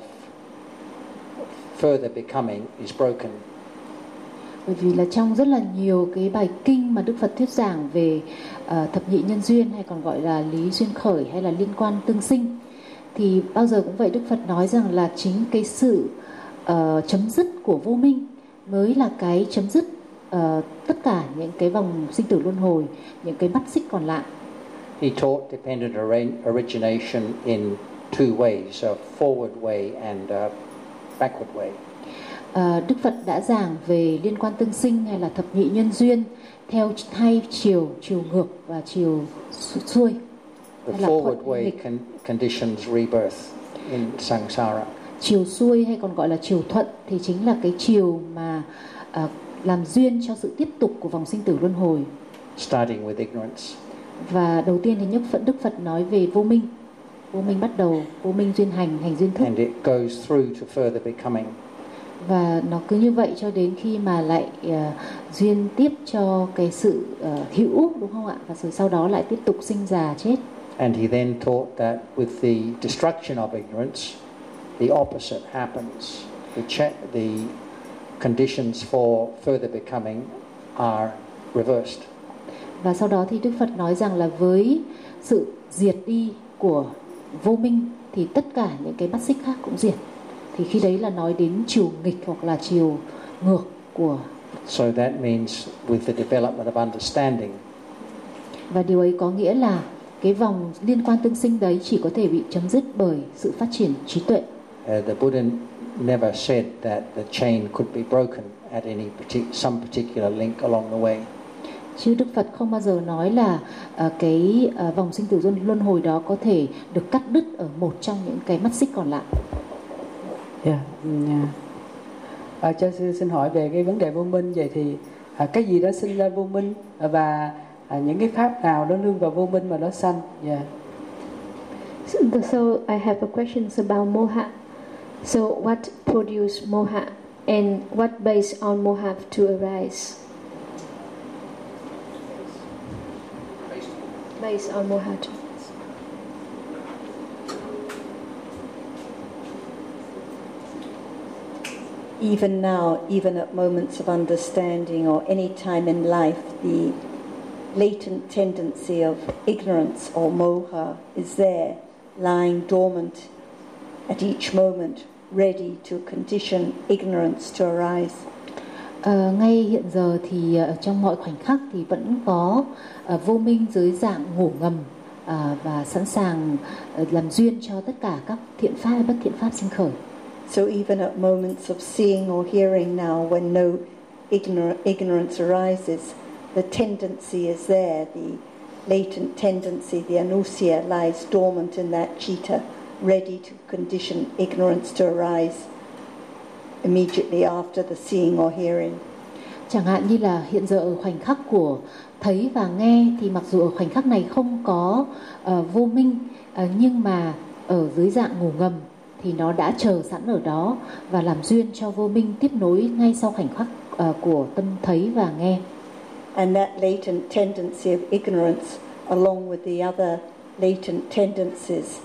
further becoming is broken. Bởi vì là trong rất là nhiều cái bài kinh mà Đức Phật thuyết giảng về thập nhị nhân duyên hay còn gọi là lý duyên khởi hay là liên quan tương sinh, thì bao giờ cũng vậy, Đức Phật nói rằng là chính cái sự chấm dứt của vô minh mới là cái chấm dứt tất cả những cái vòng sinh tử luân hồi, những cái mắt xích còn lại. He taught dependent origination in two ways, a forward way and a backward way. Đức Phật đã giảng về liên quan tương sinh hay là thập nhị nhân duyên theo hai chiều ngược và chiều xuôi. The forward way conditions rebirth in samsara. Chiều xuôi hay còn gọi là chiều thuận thì chính là cái chiều mà làm duyên cho sự tiếp tục của vòng sinh tử luân hồi. Starting with ignorance. Và đầu tiên thì Đức Phật nói về vô minh. Vô minh bắt đầu, vô minh duyên hành duyên thức. And it goes through to further becoming. Và nó cứ như vậy cho đến khi mà lại duyên tiếp cho cái sự hữu, đúng không ạ? Và rồi sau đó lại tiếp tục sinh già chết. And he then taught that with the destruction of ignorance, the opposite happens. The conditions for further becoming are reversed. Và sau đó thì Đức Phật nói rằng là với sự diệt đi của vô minh thì tất cả những cái mắt xích khác cũng diệt. Thì khi đấy là nói đến chiều nghịch hoặc là chiều ngược của. So that means with the development of understanding. Và điều ấy có nghĩa là cái vòng liên quan tương sinh đấy chỉ có thể bị chấm dứt bởi sự phát triển trí tuệ. The Buddha never said that the chain could be broken at some particular link along the way. Chứ Đức Phật không bao giờ nói là cái vòng sinh tử luân hồi đó có thể được cắt đứt ở một trong những cái mắt xích còn lại. Cho sư xin hỏi về cái vấn đề vô minh. Vậy thì cái gì đó sinh ra vô minh và những cái pháp nào nó nương vào vô minh mà nó sanh? So I have a questions about moha. So what produce moha and what based on moha to arise? Based on moha. Even now, even at moments of understanding or any time in life, the latent tendency of ignorance or moha is there, lying dormant at each moment, ready to condition ignorance to arise. Ngay hiện giờ thì trong mọi khoảnh khắc thì vẫn có vô minh dưới dạng ngủ ngầm và sẵn sàng làm duyên cho tất cả các thiện pháp hay bất thiện pháp sinh khởi. So even at moments of seeing or hearing now, when no ignorance arises, the tendency is there, the latent tendency, the anusia lies dormant in that citta, ready to condition ignorance to arise immediately after the seeing or hearing. Chẳng hạn như là hiện giờ ở khoảnh khắc của thấy và nghe thì mặc dù ở khoảnh khắc này không có vô minh, nhưng mà ở dưới dạng ngủ ngầm thì nó đã chờ sẵn ở đó và làm duyên cho vô minh tiếp nối ngay sau khoảnh khắc của tâm thấy và nghe. And that latent tendency of ignorance, along with the other latent tendencies,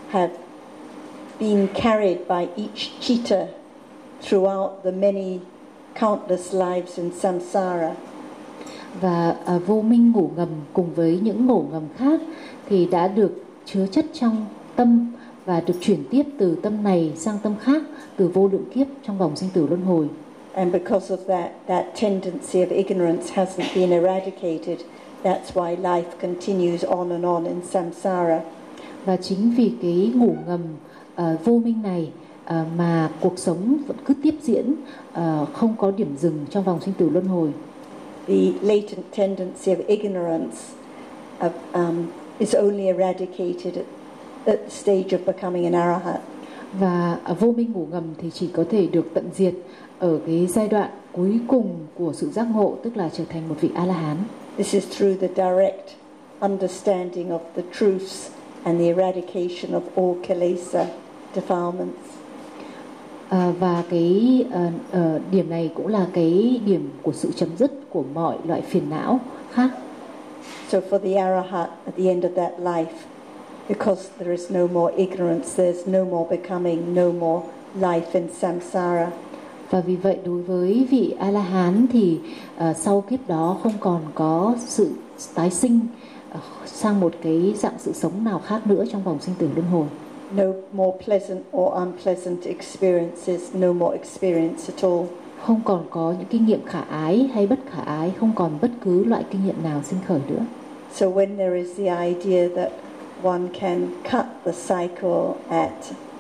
have been carried by each chitta throughout the many countless lives in samsara. Và vô minh ngủ ngầm cùng với những ngủ ngầm khác thì đã được chứa chất trong tâm và được chuyển tiếp từ tâm này sang tâm khác từ vô lượng kiếp trong vòng sinh tử luân hồi. And because of that tendency of ignorance hasn't been eradicated. That's why life continues on in samsara. Và chính vì cái ngủ ngầm vô minh này mà cuộc sống vẫn cứ tiếp diễn, không có điểm dừng trong vòng sinh tử luân hồi. The latent tendency of ignorance is only eradicated at the stage of becoming an arahat. Và vô minh ngủ ngầm thì chỉ có thể được tận diệt ở cái giai đoạn cuối cùng của sự giác ngộ, tức là trở thành một vị A-la-hán. This is through the direct understanding of the truths and the eradication of all kilesa defilements. Và cái điểm này cũng là cái điểm của sự chấm dứt của mọi loại phiền não khác. So for the arahat at the end of that life, because there is no more ignorance, there's no more becoming, no more life in samsara. Và vì vậy đối với vị A-la-hán thì sau kiếp đó không còn có sự tái sinh sang một cái dạng sự sống nào khác nữa trong vòng sinh tử luân hồi. No more pleasant or unpleasant experiences, no more experience at all. Không còn có những kinh nghiệm khả ái hay bất khả ái, không còn bất cứ loại kinh nghiệm nào sinh khởi nữa. So when there is the idea that one can cut the cycle at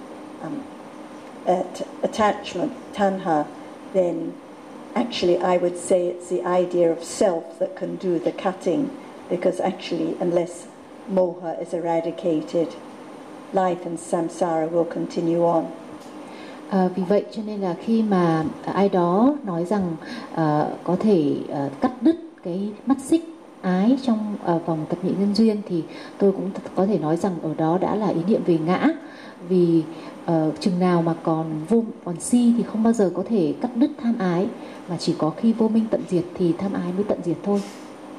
attachment, tanha, then actually I would say it's the idea of self that can do the cutting, because actually unless moha is eradicated, life in samsara will continue on. Vì vậy cho nên là khi mà ai đó nói rằng có thể cắt đứt cái mắt xích ái trong vòng tập nhị nhân duyên, thì tôi cũng có thể nói rằng ở đó đã là ý niệm về ngã. Vì chừng nào mà còn si thì không bao giờ có thể cắt đứt tham ái, mà chỉ có khi vô minh tận diệt thì tham ái mới tận diệt thôi.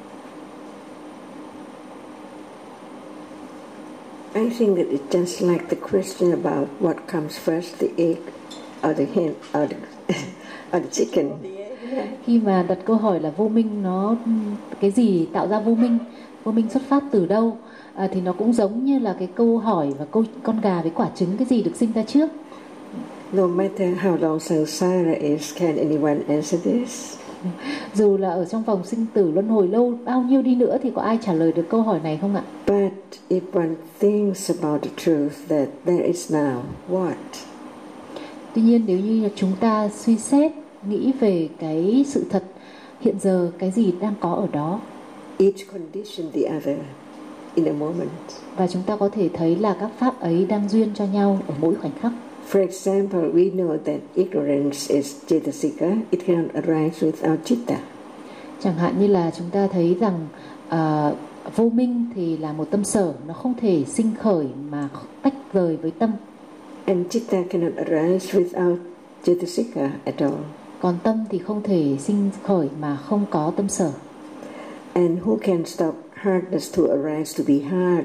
I think that it's just like the question about what comes first, the egg or the hen or the chicken. Khi mà đặt câu hỏi là vô minh nó cái gì tạo ra vô minh xuất phát từ đâu, thì nó cũng giống như là cái câu hỏi và câu con gà với quả trứng, cái gì được sinh ra trước. No matter how long samsara is, can anyone answer this? Dù là ở trong vòng sinh tử luân hồi lâu bao nhiêu đi nữa thì có ai trả lời được câu hỏi này không ạ? But if one thinks about the truth that there is now, what? Tuy nhiên nếu như chúng ta suy xét, nghĩ về cái sự thật hiện giờ, cái gì đang có ở đó. Each condition the other in a moment. Và chúng ta có thể thấy là các pháp ấy đang duyên cho nhau ở mỗi khoảnh khắc. For example, we know that ignorance is cetasika. It cannot arise without chitta. Chẳng hạn như là chúng ta thấy rằng vô minh thì là một tâm sở, nó không thể sinh khởi mà tách rời với tâm. And chitta cannot arise without cetasika at all. Còn tâm thì không thể sinh khởi mà không có tâm sở. And who can stop hardness to arise to be hard?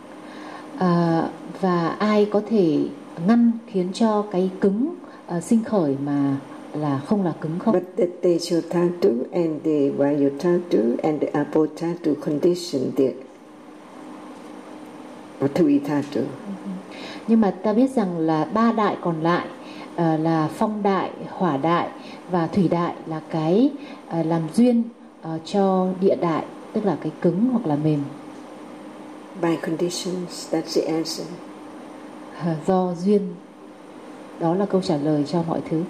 Và ai có thể ngăn khiến cho cái cứng sinh khởi mà là không là cứng không? But the Tejotatu and the Vayotatu and the Apotatu condition the Tuitatu. Nhưng mà ta biết rằng là ba đại còn lại là phong đại, hỏa đại và thủy đại là cái làm duyên cho địa đại, tức là cái cứng hoặc là mềm. By conditions, that's the answer. Do duyên, đó là câu trả lời cho mọi thứ.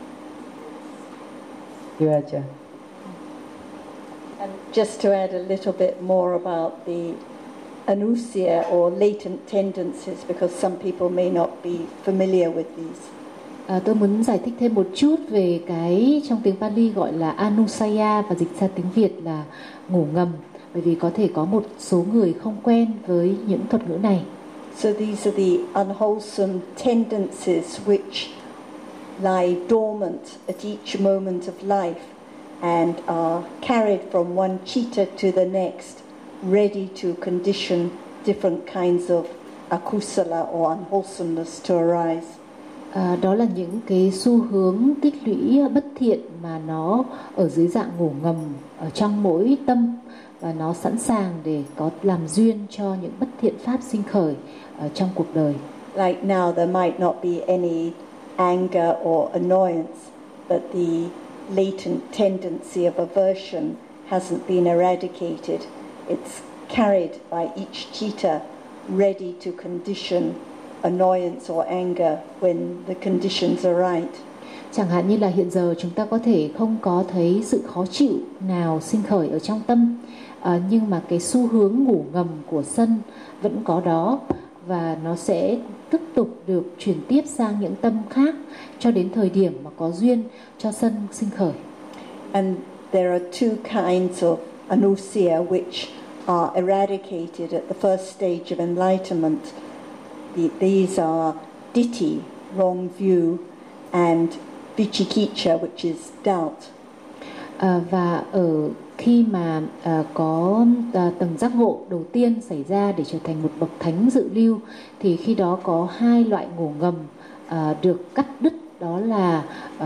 And just to add a little bit more about the anusya or latent tendencies, because some people may not be familiar with these. Tôi muốn giải thích thêm một chút về cái trong tiếng Pali gọi là anusaya và dịch ra tiếng Việt là ngủ ngầm, bởi vì có thể có một số người không quen với những thuật ngữ này. So these are the unwholesome tendencies which lie dormant at each moment of life and are carried from one chitta to the next, ready to condition different kinds of akusala or unwholesomeness to arise. Đó là những cái xu hướng tích lũy bất thiện mà nó ở dưới dạng ngủ ngầm ở trong mỗi tâm, và nó sẵn sàng để có làm duyên cho những bất thiện pháp sinh khởi ở trong cuộc đời. Like now there might not be any anger or annoyance, but the latent tendency of aversion hasn't been eradicated. It's carried by each chitta, ready to condition annoyance or anger when the conditions are right. Chẳng hạn như là hiện giờ chúng ta có thể không có thấy sự khó chịu nào sinh khởi ở trong tâm, nhưng mà cái xu hướng ngủ ngầm của sân vẫn có đó, và nó sẽ tiếp tục được chuyển tiếp sang những tâm khác cho đến thời điểm mà có duyên cho sân sinh khởi. And there are two kinds of anusia which are eradicated at the first stage of enlightenment. These are ditthi, wrong view, and vichikicha, which is doubt. Và ở khi mà có tầng giác ngộ đầu tiên xảy ra để trở thành một bậc thánh dự lưu, thì khi đó có hai loại ngủ ngầm được cắt đứt, đó là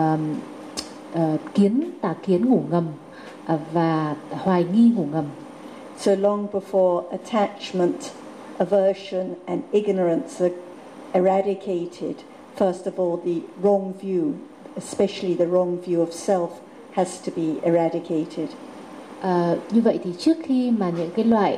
tà kiến ngủ ngầm và hoài nghi ngủ ngầm. So long before attachment, aversion and ignorance are eradicated, first of all the wrong view, especially the wrong view of self, has to be eradicated. Như vậy thì trước khi mà những cái loại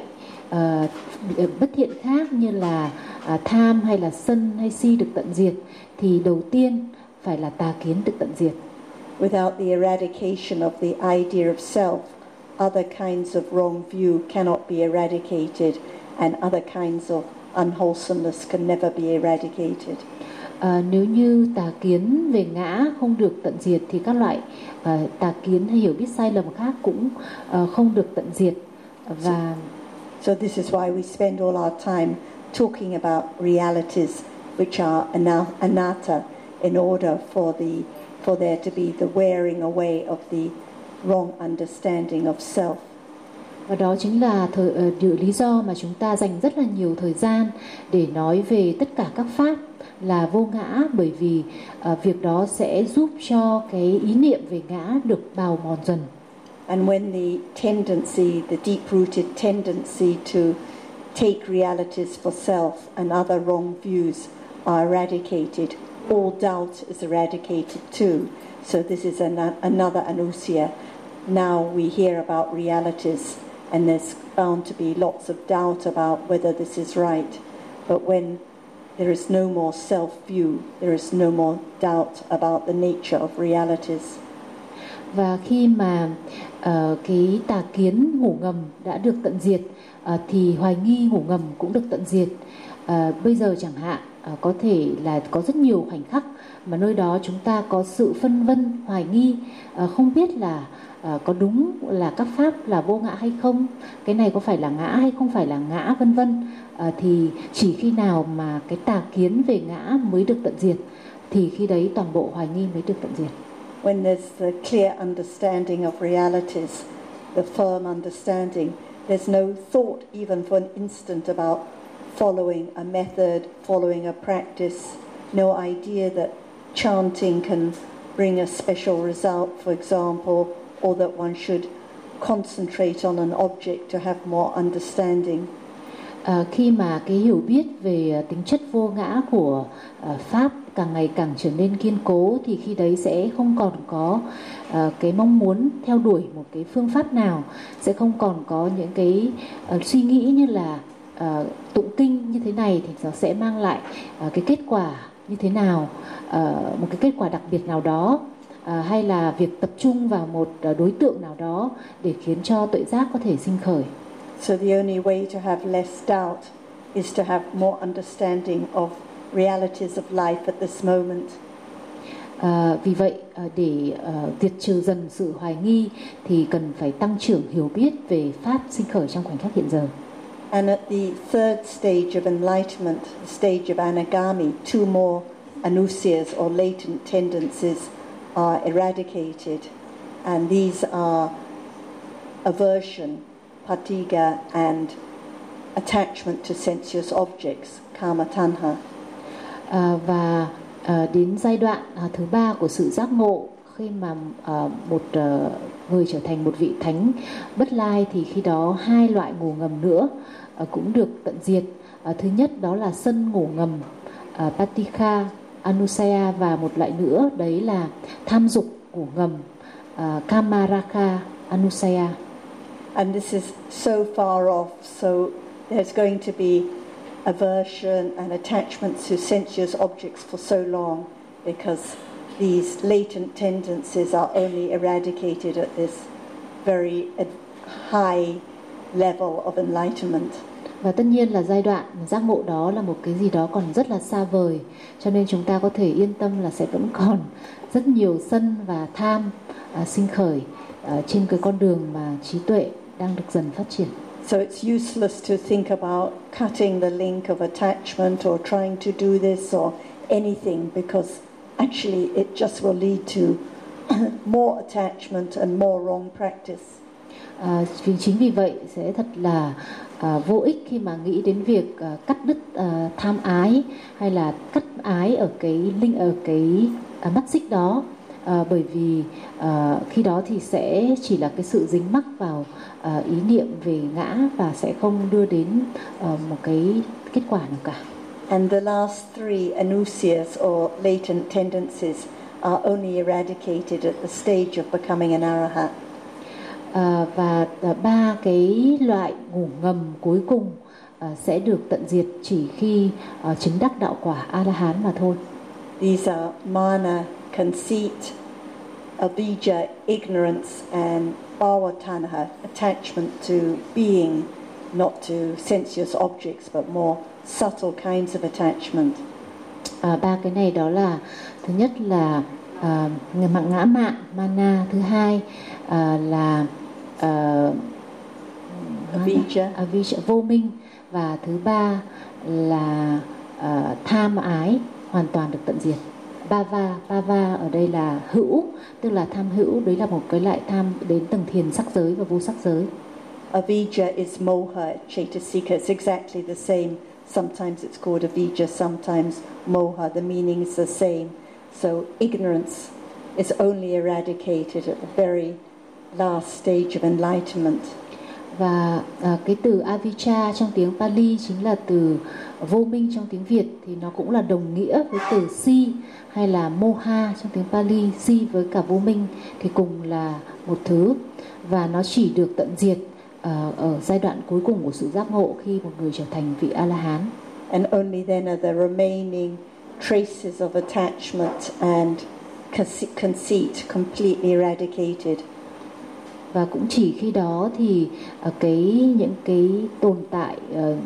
bất thiện khác như là tham hay là sân hay si được tận diệt, thì đầu tiên phải là tà kiến được tận diệt. Without the eradication of the idea of self, other kinds of wrong view cannot be eradicated, and other kinds of unwholesomeness can never be eradicated. Nếu như tà kiến về ngã không được tận diệt, thì các loại tà kiến hay hiểu biết sai lầm khác cũng không được tận diệt. Và so this is why we spend all our time talking about realities which are anatta, in order for there to be the wearing away of the wrong understanding of self. Và đó chính là lý do mà chúng ta dành rất là nhiều thời gian để nói về tất cả các pháp là vô ngã, bởi vì việc đó sẽ giúp cho cái ý niệm về ngã được bào mòn dần. And when the deep-rooted tendency to take realities for self and other wrong views are eradicated, all doubt is eradicated too. So this is another anusia. Now we hear about realities, and there's bound to be lots of doubt about whether this is right. But when there is no more self-view, there is no more doubt about the nature of realities. Và khi mà cái tà kiến ngủ ngầm đã được tận diệt, thì hoài nghi ngủ ngầm cũng được tận diệt. Bây giờ chẳng hạn có thể là có rất nhiều khoảnh khắc mà nơi đó chúng ta có sự phân vân, hoài nghi, không biết là có đúng là các pháp là vô ngã hay không, cái này có phải là ngã hay không phải là ngã, vân vân. Thì chỉ khi nào mà cái tà kiến về ngã mới được tận diệt, thì khi đấy toàn bộ hoài nghi mới được tận diệt. When there's the clear understanding of realities, the firm understanding, there's no thought even for an instant about following a method, following a practice, no idea that chanting can bring a special result, for example, or that one should concentrate on an object to have more understanding. Khi mà cái hiểu biết về tính chất vô ngã của pháp càng ngày càng trở nên kiên cố, thì khi đấy sẽ không còn có cái mong muốn theo đuổi một cái phương pháp nào, sẽ không còn có những cái suy nghĩ như là tụng kinh như thế này thì nó sẽ mang lại cái kết quả như thế nào, một cái kết quả đặc biệt nào đó, hay là việc tập trung vào một đối tượng nào đó để khiến cho tuệ giác có thể sinh khởi. So the only way to have less doubt is to have more understanding of realities of life at this moment. Vì vậy để diệt trừ dần sự hoài nghi thì cần phải tăng trưởng hiểu biết về pháp sinh khởi trong khoảnh khắc hiện giờ. And at the third stage of enlightenment, the stage of anagami, two more anusias or latent tendencies are eradicated, and these are aversion, patiga, and attachment to sensuous objects, kama tanha. Và đến giai đoạn thứ 3 của sự giác ngộ, khi mà một người trở thành một vị thánh bất lai, thì khi đó 2 loại ngủ ngầm nữa cũng được tận diệt. Thứ nhất đó là sân ngủ ngầm, patikha anusaya, và một loại nữa đấy là tham dục ngủ ngầm, kamaraka anusaya. And this is so far off, so there's going to be aversion and attachment to sensuous objects for so long, because these latent tendencies are only eradicated at this very high level of enlightenment. Và tất nhiên là giai đoạn giác ngộ đó là một cái gì đó còn rất là xa vời, cho nên chúng ta có thể yên tâm là sẽ vẫn còn rất nhiều sân và tham sinh khởi trên cái con đường mà trí tuệ đang được dần phát triển. So it's useless to think about cutting the link of attachment or trying to do this or anything, because actually it just will lead to more attachment and more wrong practice. Chính vì vậy sẽ thật là vô ích khi mà nghĩ đến việc cắt đứt tham ái hay là cắt ái ở cái mắt xích đó, bởi vì khi đó thì sẽ chỉ là cái sự dính mắc vào ý niệm về ngã và sẽ không đưa đến một cái kết quả nào cả. And the last 3 anusyas or latent tendencies are only eradicated at the stage of becoming an arahat. Và 3 cái loại ngủ ngầm cuối cùng sẽ được tận diệt chỉ khi chứng đắc đạo quả A-la-hán mà thôi. These are mana, conceit, avijja, ignorance, and bhavatanha, attachment to being, not to sensuous objects, but more subtle kinds of attachment. 3 cái này đó là, thứ nhất là ngã mạn, mana, thứ hai là avijja, vô minh, và thứ 3 là tham ái hoàn toàn được tận diệt. Bhava ở đây là hữu, tức là tham hữu, đấy là một cái loại tham đến tầng thiền sắc giới và vô sắc giới. Avijja is moha, chaitasika. It's exactly the same. Sometimes it's called avijja, sometimes moha. The meaning is the same. So ignorance is only eradicated at the very last stage of enlightenment. Và cái từ avijja trong tiếng Pali chính là từ vô minh trong tiếng Việt, thì nó cũng là đồng nghĩa với từ si hay là moha trong tiếng Pali. Si với cả vô minh thì cùng là một thứ, và nó chỉ được tận diệt ở giai đoạn cuối cùng của sự giác ngộ, khi một người trở thành vị A-la-hán. And only then are the remaining traces of attachment and conceit completely eradicated. Và cũng chỉ khi đó thì những cái tồn tại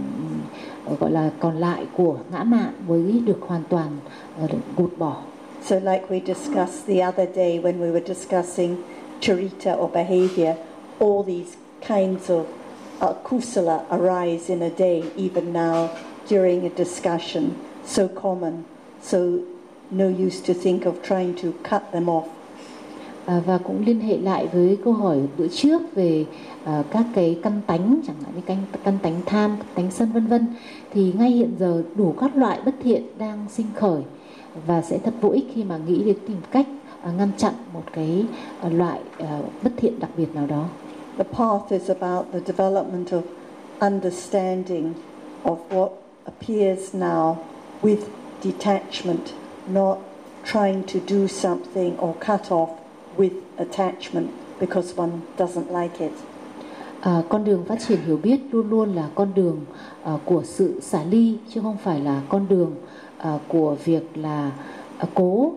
gọi là còn lại của ngã mạn mới được hoàn toàn gột bỏ. So like we discussed the other day when we were discussing charita or behavior, all these kinds of kusala arise in a day, even now during a discussion, so common, so no use to think of trying to cut them off. Và cũng liên hệ lại với câu hỏi bữa trước về các cái căn tánh, chẳng hạn như căn tánh tham, tánh sân vân vân, thì ngay hiện giờ đủ các loại bất thiện đang sinh khởi, và sẽ thật vô ích khi mà nghĩ đến tìm cách ngăn chặn một cái loại bất thiện đặc biệt nào đó. The path is about the development of understanding of what appears now with detachment, not trying to do something or cut off with attachment because one doesn't like it. Con đường phát triển hiểu biết luôn luôn là con đường của sự xả ly, chứ không phải là con đường của việc là cố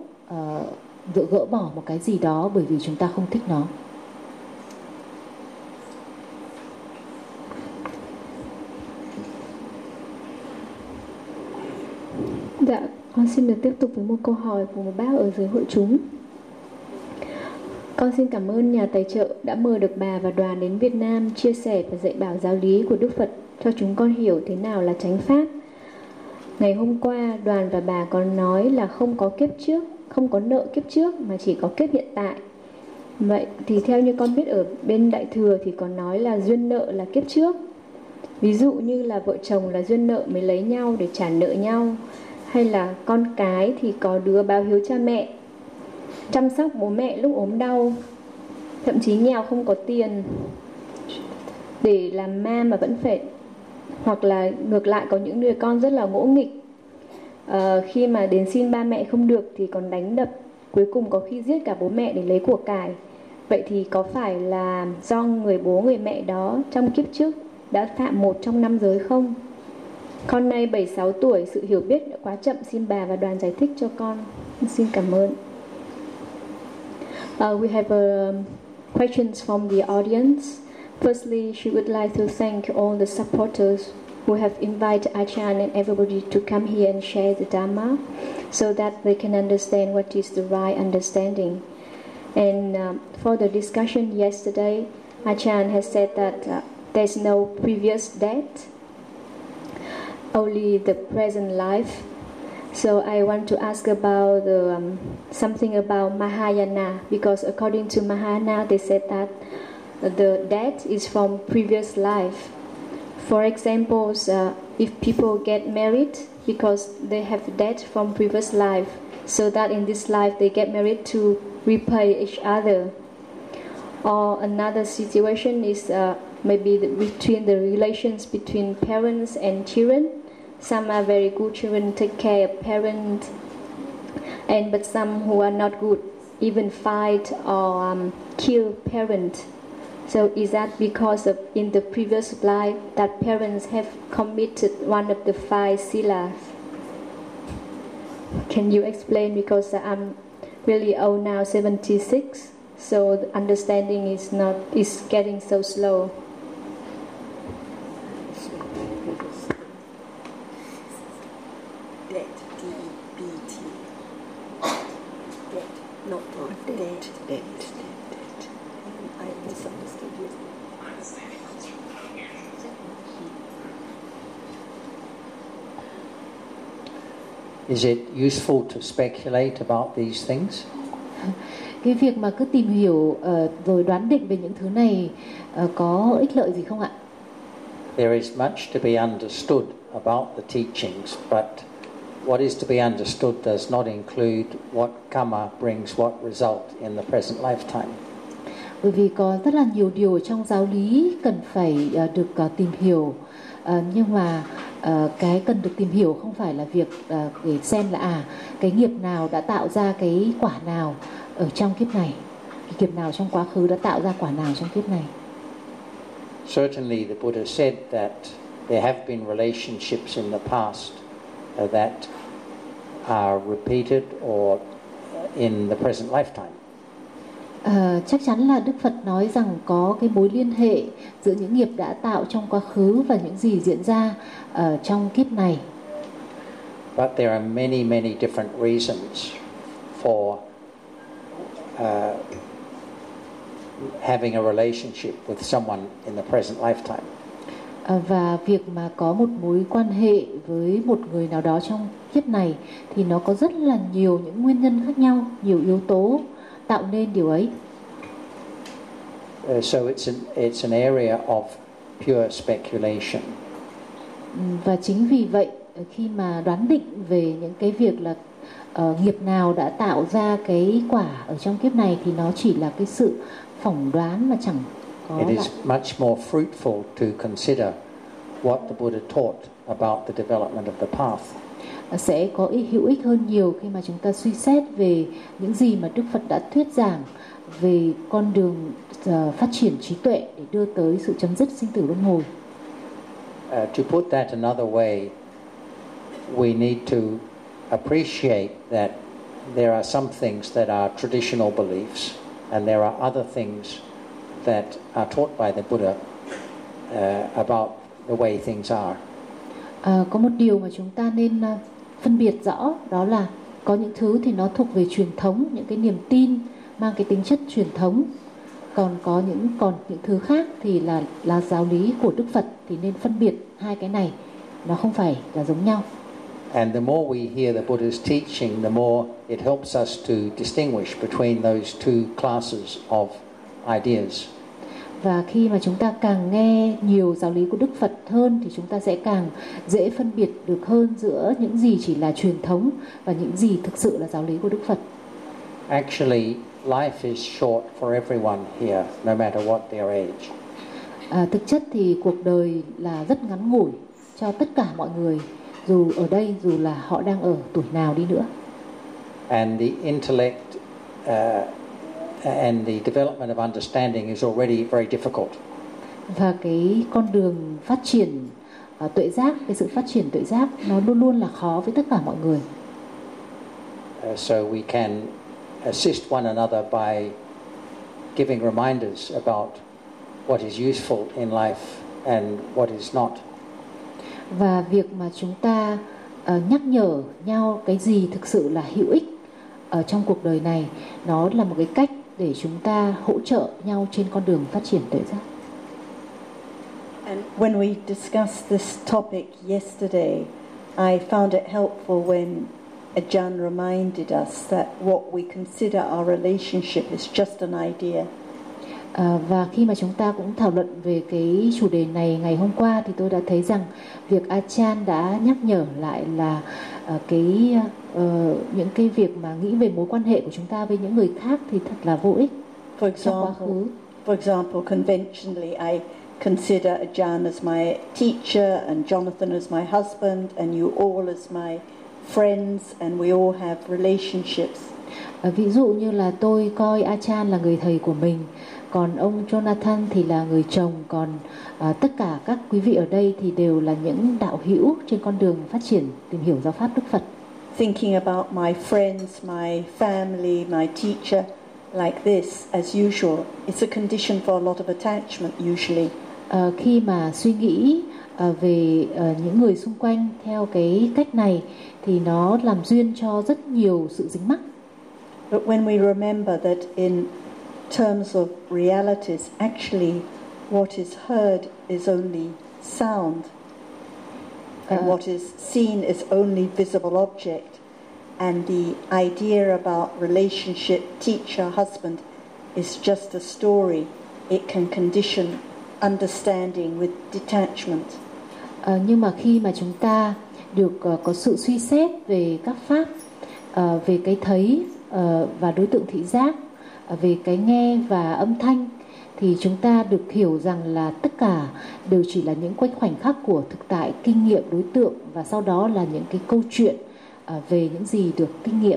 gỡ bỏ một cái gì đó bởi vì chúng ta không thích nó. Dạ, con xin được tiếp tục với một câu hỏi của một bác ở dưới hội chúng. Con xin cảm ơn nhà tài trợ đã mời được bà và đoàn đến Việt Nam chia sẻ và dạy bảo giáo lý của Đức Phật cho chúng con hiểu thế nào là chánh pháp. Ngày hôm qua, đoàn và bà còn nói là không có kiếp trước, không có nợ kiếp trước mà chỉ có kiếp hiện tại. Vậy thì theo như con biết ở bên Đại Thừa thì còn nói là duyên nợ là kiếp trước. Ví dụ như là vợ chồng là duyên nợ mới lấy nhau để trả nợ nhau, hay là con cái thì có đứa báo hiếu cha mẹ, chăm sóc bố mẹ lúc ốm đau, thậm chí nghèo không có tiền để làm ma mà vẫn phải, hoặc là ngược lại có những người con rất là ngỗ nghịch, khi mà đến xin ba mẹ không được thì còn đánh đập, cuối cùng có khi giết cả bố mẹ để lấy của cải. Vậy thì có phải là do người bố người mẹ đó trong kiếp trước đã phạm một trong 5 giới không? Con nay 7-6 tuổi, sự hiểu biết đã quá chậm, xin bà và đoàn giải thích cho con. Xin cảm ơn. We have questions from the audience. Firstly, she would like to thank all the supporters who have invited Ajahn and everybody to come here and share the Dhamma so that they can understand what is the right understanding. And for the discussion yesterday, Ajahn has said that there's no previous death, only the present life. So I want to ask about something about Mahayana, because according to Mahayana, they said that the death is from previous life. For example, if people get married because they have debt from previous life, so that in this life they get married to repay each other. Or another situation is maybe between the relations between parents and children. Some are very good children, take care of parents, but some who are not good, even fight or kill parents. So is that because of in the previous life that parents have committed one of the 5 silas? Can you explain? Because I'm really old now, 76, so the understanding is getting so slow. Debt, D-E-B-T. Debt, not debt. Debt. I misunderstood you. Is it useful to speculate about these things? Cái việc mà cứ tìm hiểu rồi đoán định về những thứ này có ích lợi gì không ạ? There is much to be understood about the teachings, but what is to be understood does not include what karma brings what result in the present lifetime. Bởi vì có rất là nhiều điều trong giáo lý cần phải được tìm hiểu, nhưng mà cái cần được tìm hiểu không phải là việc để xem là cái nghiệp nào đã tạo ra cái quả nào ở trong kiếp này, cái nghiệp nào trong quá khứ đã tạo ra quả nào trong kiếp này. Certainly the Buddha said that there have been relationships in the past that are repeated or in the present lifetime. Chắc chắn là Đức Phật nói rằng có cái mối liên hệ giữa những nghiệp đã tạo trong quá khứ và những gì diễn ra trong kiếp này. But there are many, many different reasons for having a relationship with someone in the present lifetime. Và việc mà có một mối quan hệ với một người nào đó trong kiếp này thì nó có rất là nhiều những nguyên nhân khác nhau, nhiều yếu tố tạo nên điều ấy. So it's an area of pure speculation. Và chính vì vậy khi mà đoán định về những cái việc là nghiệp nào đã tạo ra cái quả ở trong kiếp này thì nó chỉ là cái sự phỏng đoán mà chẳng có. It is much more fruitful to consider what the Buddha taught about the development of the path. Sẽ có hữu ích hơn nhiều khi mà chúng ta suy xét về những gì mà Đức Phật đã thuyết giảng về con đường phát triển trí tuệ để đưa tới sự chấm dứt sinh tử luân hồi. To put that another way, we need to appreciate that there are some things that are traditional beliefs and there are other things that are taught by the Buddha about the way things are. Có một điều mà chúng ta nên phân biệt rõ, đó là có những thứ thì nó thuộc về truyền thống, những cái niềm tin mang cái tính chất truyền thống, còn những thứ khác thì là giáo lý của Đức Phật, thì nên phân biệt hai cái này, nó không phải là giống nhau. And the more we hear the Buddha's teaching, the more it helps us to distinguish between those two classes of ideas. Và khi mà chúng ta càng nghe nhiều giáo lý của Đức Phật hơn thì chúng ta sẽ càng dễ phân biệt được hơn giữa những gì chỉ là truyền thống và những gì thực sự là giáo lý của Đức Phật. Actually, life is short for everyone here, no matter what their age. Thực chất thì cuộc đời là rất ngắn ngủi cho tất cả mọi người, dù ở đây, dù là họ đang ở tuổi nào đi nữa. And the intellect and the development of understanding is already very difficult. Và cái con đường phát triển tuệ giác, cái sự phát triển tuệ giác nó luôn luôn là khó với tất cả mọi người. So we can assist one another by giving reminders about what is useful in life and what is not. Và việc mà chúng ta nhắc nhở nhau cái gì thực sự là hữu ích ở trong cuộc đời này, nó là một cái cách để chúng ta hỗ trợ nhau trên con đường phát triển tuệ giác. And when we discussed this topic yesterday, I found it helpful when Ajahn reminded us that what we consider our relationship is just an idea. Và khi mà chúng ta cũng thảo luận về cái chủ đề này ngày hôm qua thì tôi đã thấy rằng việc Ajahn đã nhắc nhở lại là những cái việc mà nghĩ về mối quan hệ của chúng ta với những người khác thì thật là vô ích trong quá khứ. For example, conventionally I consider Ajahn as my teacher and Jonathan as my husband and you all as my friends and we all have relationships. Ví dụ như là tôi coi Ajahn là người thầy của mình, còn ông Jonathan thì là người chồng, còn tất cả các quý vị ở đây thì đều là những đạo hữu trên con đường phát triển tìm hiểu giáo pháp Đức Phật. Thinking about my friends, my family, my teacher like this as usual, it's a condition for a lot of attachment usually. Khi mà suy nghĩ về những người xung quanh theo cái cách này thì nó làm duyên cho rất nhiều sự dính mắc. But when we remember that in terms of realities, actually what is heard is only sound and what is seen is only visible object, and the idea about relationship, teacher, husband is just a story. It can condition understanding with detachment. Nhưng mà khi mà chúng ta được có sự suy xét về các pháp, về cái thấy và đối tượng thị giác, về cái nghe và âm thanh, thì chúng ta được hiểu rằng là tất cả đều chỉ là những khoảnh khắc của thực tại kinh nghiệm đối tượng, và sau đó là những cái câu chuyện về những gì được kinh nghiệm.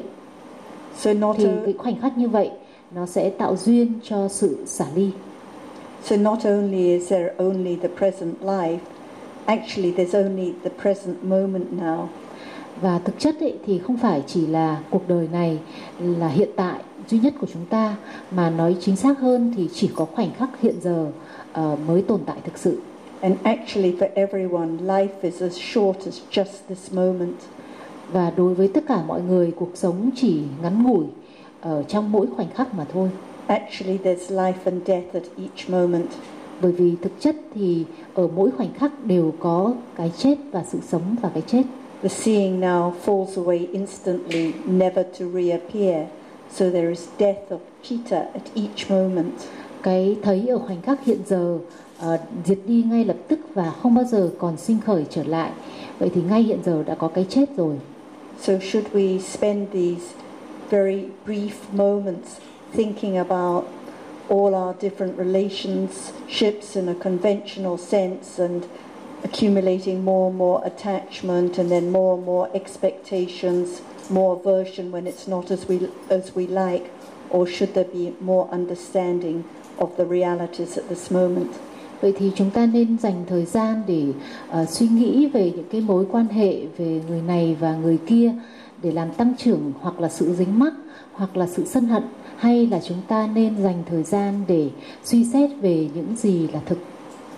Thì cái khoảnh khắc như vậy nó sẽ tạo duyên cho sự xả ly. So not only is there only the present life, actually there's only the present moment now. Và thực chất thì không phải chỉ là cuộc đời này là hiện tại duy nhất của chúng ta, mà nói chính xác hơn thì chỉ có khoảnh khắc hiện giờ mới tồn tại thực sự. And actually for everyone, life is as short as just this moment. Và đối với tất cả mọi người, cuộc sống chỉ ngắn ngủi ở trong mỗi khoảnh khắc mà thôi. Actually there's life and death at each moment. Bởi vì thực chất thì ở mỗi khoảnh khắc đều có cái chết và sự sống và cái chết. The seeing now falls away instantly, never to reappear. So there is death of citta at each moment. Cái thấy ở khoảnh khắc hiện giờ diệt đi ngay lập tức và không bao giờ còn sinh khởi trở lại. Vậy thì ngay hiện giờ đã có cái chết rồi. So should we spend these very brief moments thinking about all our different relationships in a conventional sense and accumulating more and more attachment and then more and more expectations, more aversion when it's not as we like, or should there be more understanding of the realities at this moment? Vậy thì chúng ta nên dành thời gian để suy nghĩ về những cái mối quan hệ về người này và người kia để làm tăng trưởng hoặc là sự dính mắc hoặc là sự sân hận, hay là chúng ta nên dành thời gian để suy xét về những gì là thực.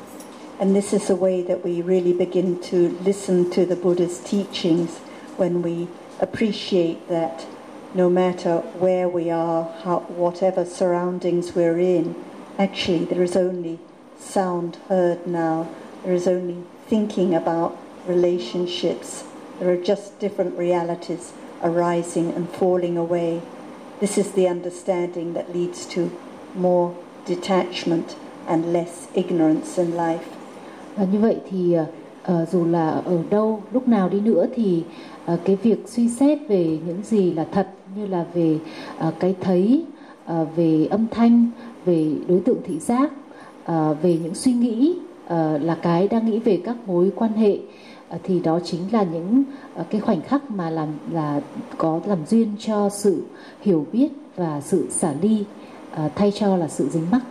And this is a way that we really begin to listen to the Buddha's teachings when we appreciate that no matter where we are, whatever surroundings we're in, actually there is only sound heard now. There is only thinking about relationships. There are just different realities arising and falling away. This is the understanding that leads to more detachment, and less ignorance in life. Và như vậy thì dù là ở đâu, lúc nào đi nữa thì cái việc suy xét về những gì là thật, như là về cái thấy, về âm thanh, về đối tượng thị giác, về những suy nghĩ, là cái đang nghĩ về các mối quan hệ, thì đó chính là những cái khoảnh khắc mà có làm duyên cho sự hiểu biết và sự xả ly, thay cho là sự dính mắc.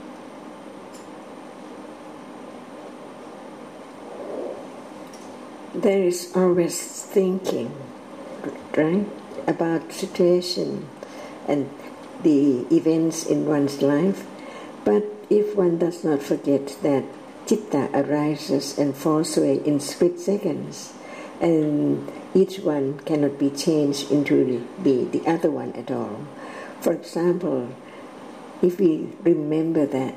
There is always thinking, right, about situation and the events in one's life. But if one does not forget that Chitta arises and falls away in split seconds, and each one cannot be changed into the other one at all. For example, if we remember that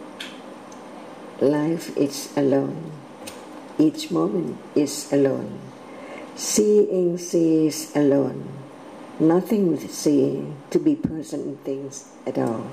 life is alone, each moment is alone, seeing sees alone, nothing with seeing to be person and things at all.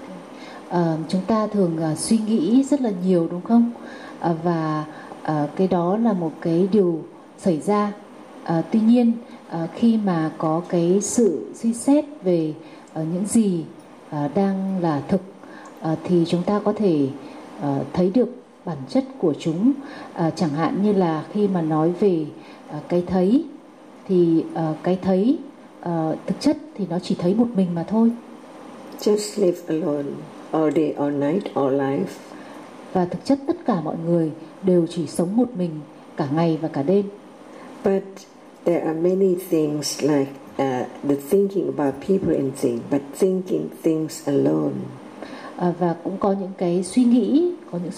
Chúng ta thường suy nghĩ rất là nhiều, đúng không? Và cái đó là một cái điều xảy ra. Tuy nhiên khi mà có cái sự suy xét về những gì đang là thực, thì chúng ta có thể thấy được bản chất của chúng. Chẳng hạn như là khi mà nói về cái thấy, thì cái thấy thực chất thì nó chỉ thấy một mình mà thôi. Just live alone all day, all night, all life. Và thực chất tất cả mọi người đều chỉ sống một mình cả ngày và cả đêm. But there are many things like the thinking about people and things, but thinking things alone. Và cũng có những cái suy nghĩ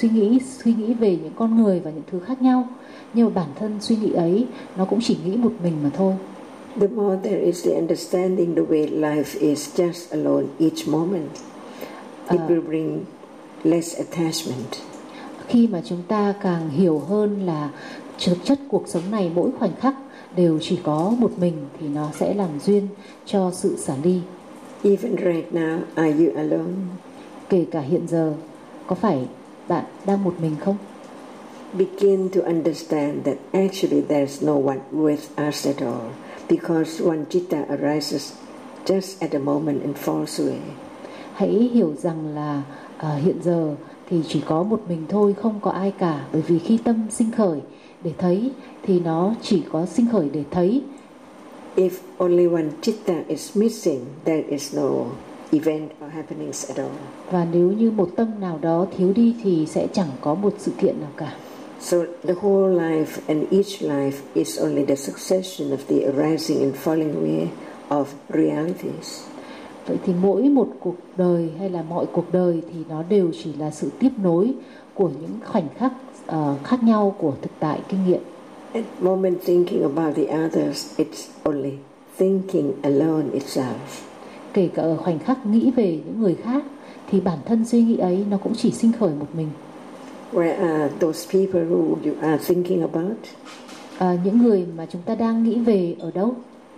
về những con người và những thứ khác nhau, nhưng mà bản thân suy nghĩ ấy nó cũng chỉ nghĩ một mình mà thôi. The more there is the understanding the way life is just alone each moment, it will bring less attachment. Khi mà chúng ta càng hiểu hơn là thực chất cuộc sống này mỗi khoảnh khắc đều chỉ có một mình, thì nó sẽ làm duyên cho sự xả ly. Even right now, are you alone? Kể cả hiện giờ, có phải bạn đang một mình không? Begin to understand that actually there's no one with us at all, because one Chitta arises just at a moment and falls away. Hãy hiểu rằng là hiện giờ thì chỉ có một mình thôi, không có ai cả. Bởi vì khi tâm sinh khởi để thấy thì nó chỉ có sinh khởi để thấy. If only one Chitta is missing, there is no event or happenings at all. Và nếu như một tâm nào đó thiếu đi thì sẽ chẳng có một sự kiện nào cả. So the whole life and each life is only the succession of the arising and falling away of realities. Vậy thì mỗi một cuộc đời hay là mọi cuộc đời thì nó đều chỉ là sự tiếp nối của những khoảnh khắc khác nhau của thực tại kinh nghiệm. At moment thinking about the others, it's only thinking alone itself. Kể cả ở khoảnh khắc nghĩ về những người khác thì bản thân suy nghĩ ấy nó cũng chỉ sinh khởi một mình. Where are those people who you are thinking about? Những người mà chúng ta đang nghĩ về ở đâu?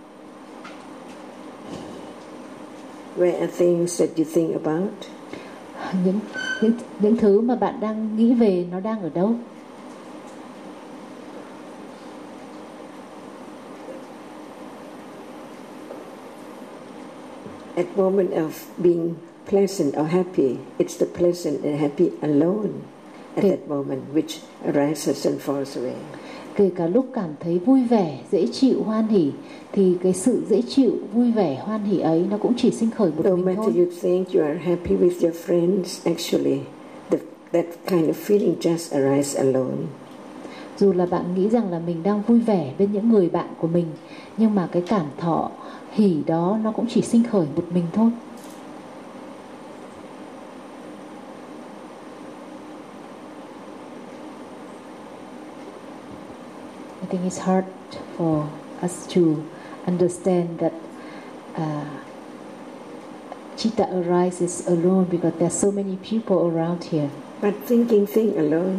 Where are things that you think about? Những thứ mà bạn đang nghĩ về nó đang ở đâu? At moment of being pleasant or happy, it's the pleasant and happy alone at that moment which arises and falls away. Kể cả lúc cảm thấy vui vẻ, dễ chịu, hoan hỉ, thì cái sự dễ chịu, vui vẻ, hoan hỉ ấy nó cũng chỉ sinh khởi một mình thôi. No matter you think you are happy with your friends, actually that kind of feeling just arises alone. Dù là bạn nghĩ rằng là mình đang vui vẻ bên những người bạn của mình, nhưng mà cái cảm thọ hỉ đó nó cũng chỉ sinh khởi một mình thôi. I think it's hard for us to understand that Chitta arises alone because there's so many people around here. But thinking thing alone.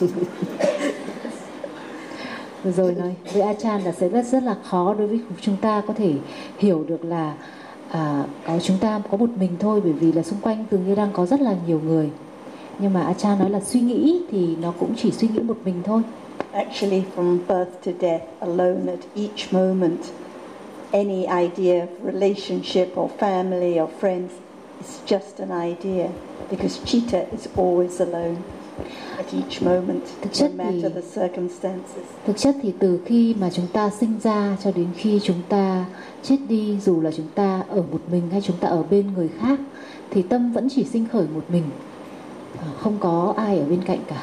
Rồi nói với Achan là sẽ rất là khó đối với chúng ta có thể hiểu được là chúng ta có một mình thôi, bởi vì là xung quanh dường như đang có rất là nhiều người. Nhưng mà Ajahn nói là suy nghĩ thì nó cũng chỉ suy nghĩ một mình thôi. Actually, from birth to death, alone at each moment, any idea of relationship or family or friends is just an idea, because citta is always alone at each moment, no matter the circumstances. Thực chất thì từ khi mà chúng ta sinh ra cho đến khi chúng ta chết đi, dù là chúng ta ở một mình hay chúng ta ở bên người khác, thì tâm vẫn chỉ sinh khởi một mình, không có ai ở bên cạnh cả.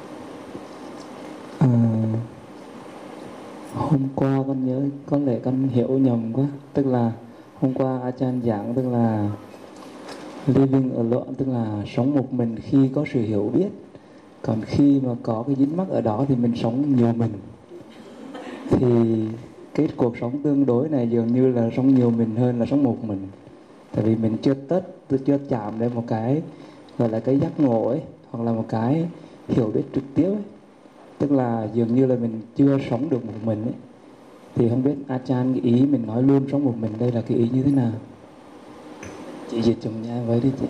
Hôm qua con nhớ có lẽ con hiểu nhầm quá, tức là hôm qua Ajahn giảng tức là living alone, tức là sống một mình khi có sự hiểu biết, còn khi mà có cái dính mắc ở đó thì mình sống nhiều mình. Thì cái cuộc sống tương đối này dường như là sống nhiều mình hơn là sống một mình, tại vì mình chưa chạm đến một cái gọi là cái giác ngộ ấy, hoặc là một cái hiểu biết trực tiếp ấy. Tức là dường như là mình chưa sống được một mình ấy. Thì không biết Ajahn cái ý mình nói luôn sống một mình đây là cái ý như thế nào? Chị dịch chùm nha với đi chị.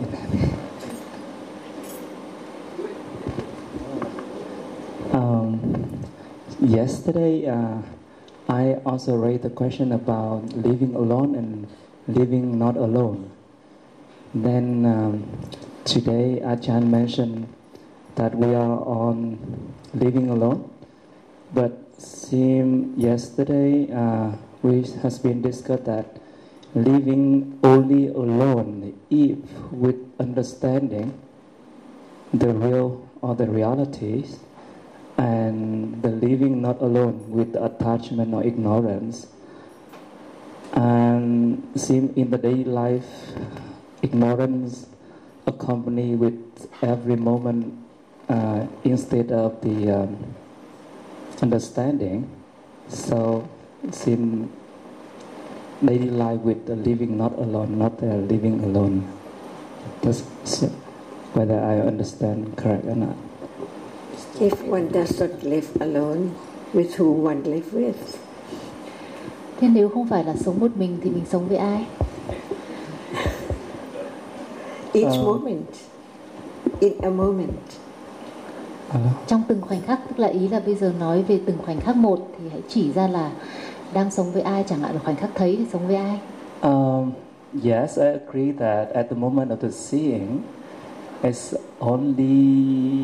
Yesterday I also raised the question about living alone and living not alone. Then today Ajahn mentioned that we are on living alone, but yesterday we has been discussed that living only alone, if with understanding the real or the realities, and the living not alone with the attachment or ignorance, and seem in the daily life ignorance accompany with every moment instead of the understanding. So seem daily life with the living not alone, not the living alone. That's whether I understand correct or not. If one does not live alone, with who one live with? Thế nếu không phải là sống một mình thì mình sống với ai? Each moment, in a moment. Trong từng khoảnh khắc, tức là ý là bây giờ nói về từng khoảnh khắc một thì hãy chỉ ra là đang sống với ai, chẳng hạn là khoảnh khắc thấy thì sống với ai. Yes, I agree that at the moment of the seeing, it's only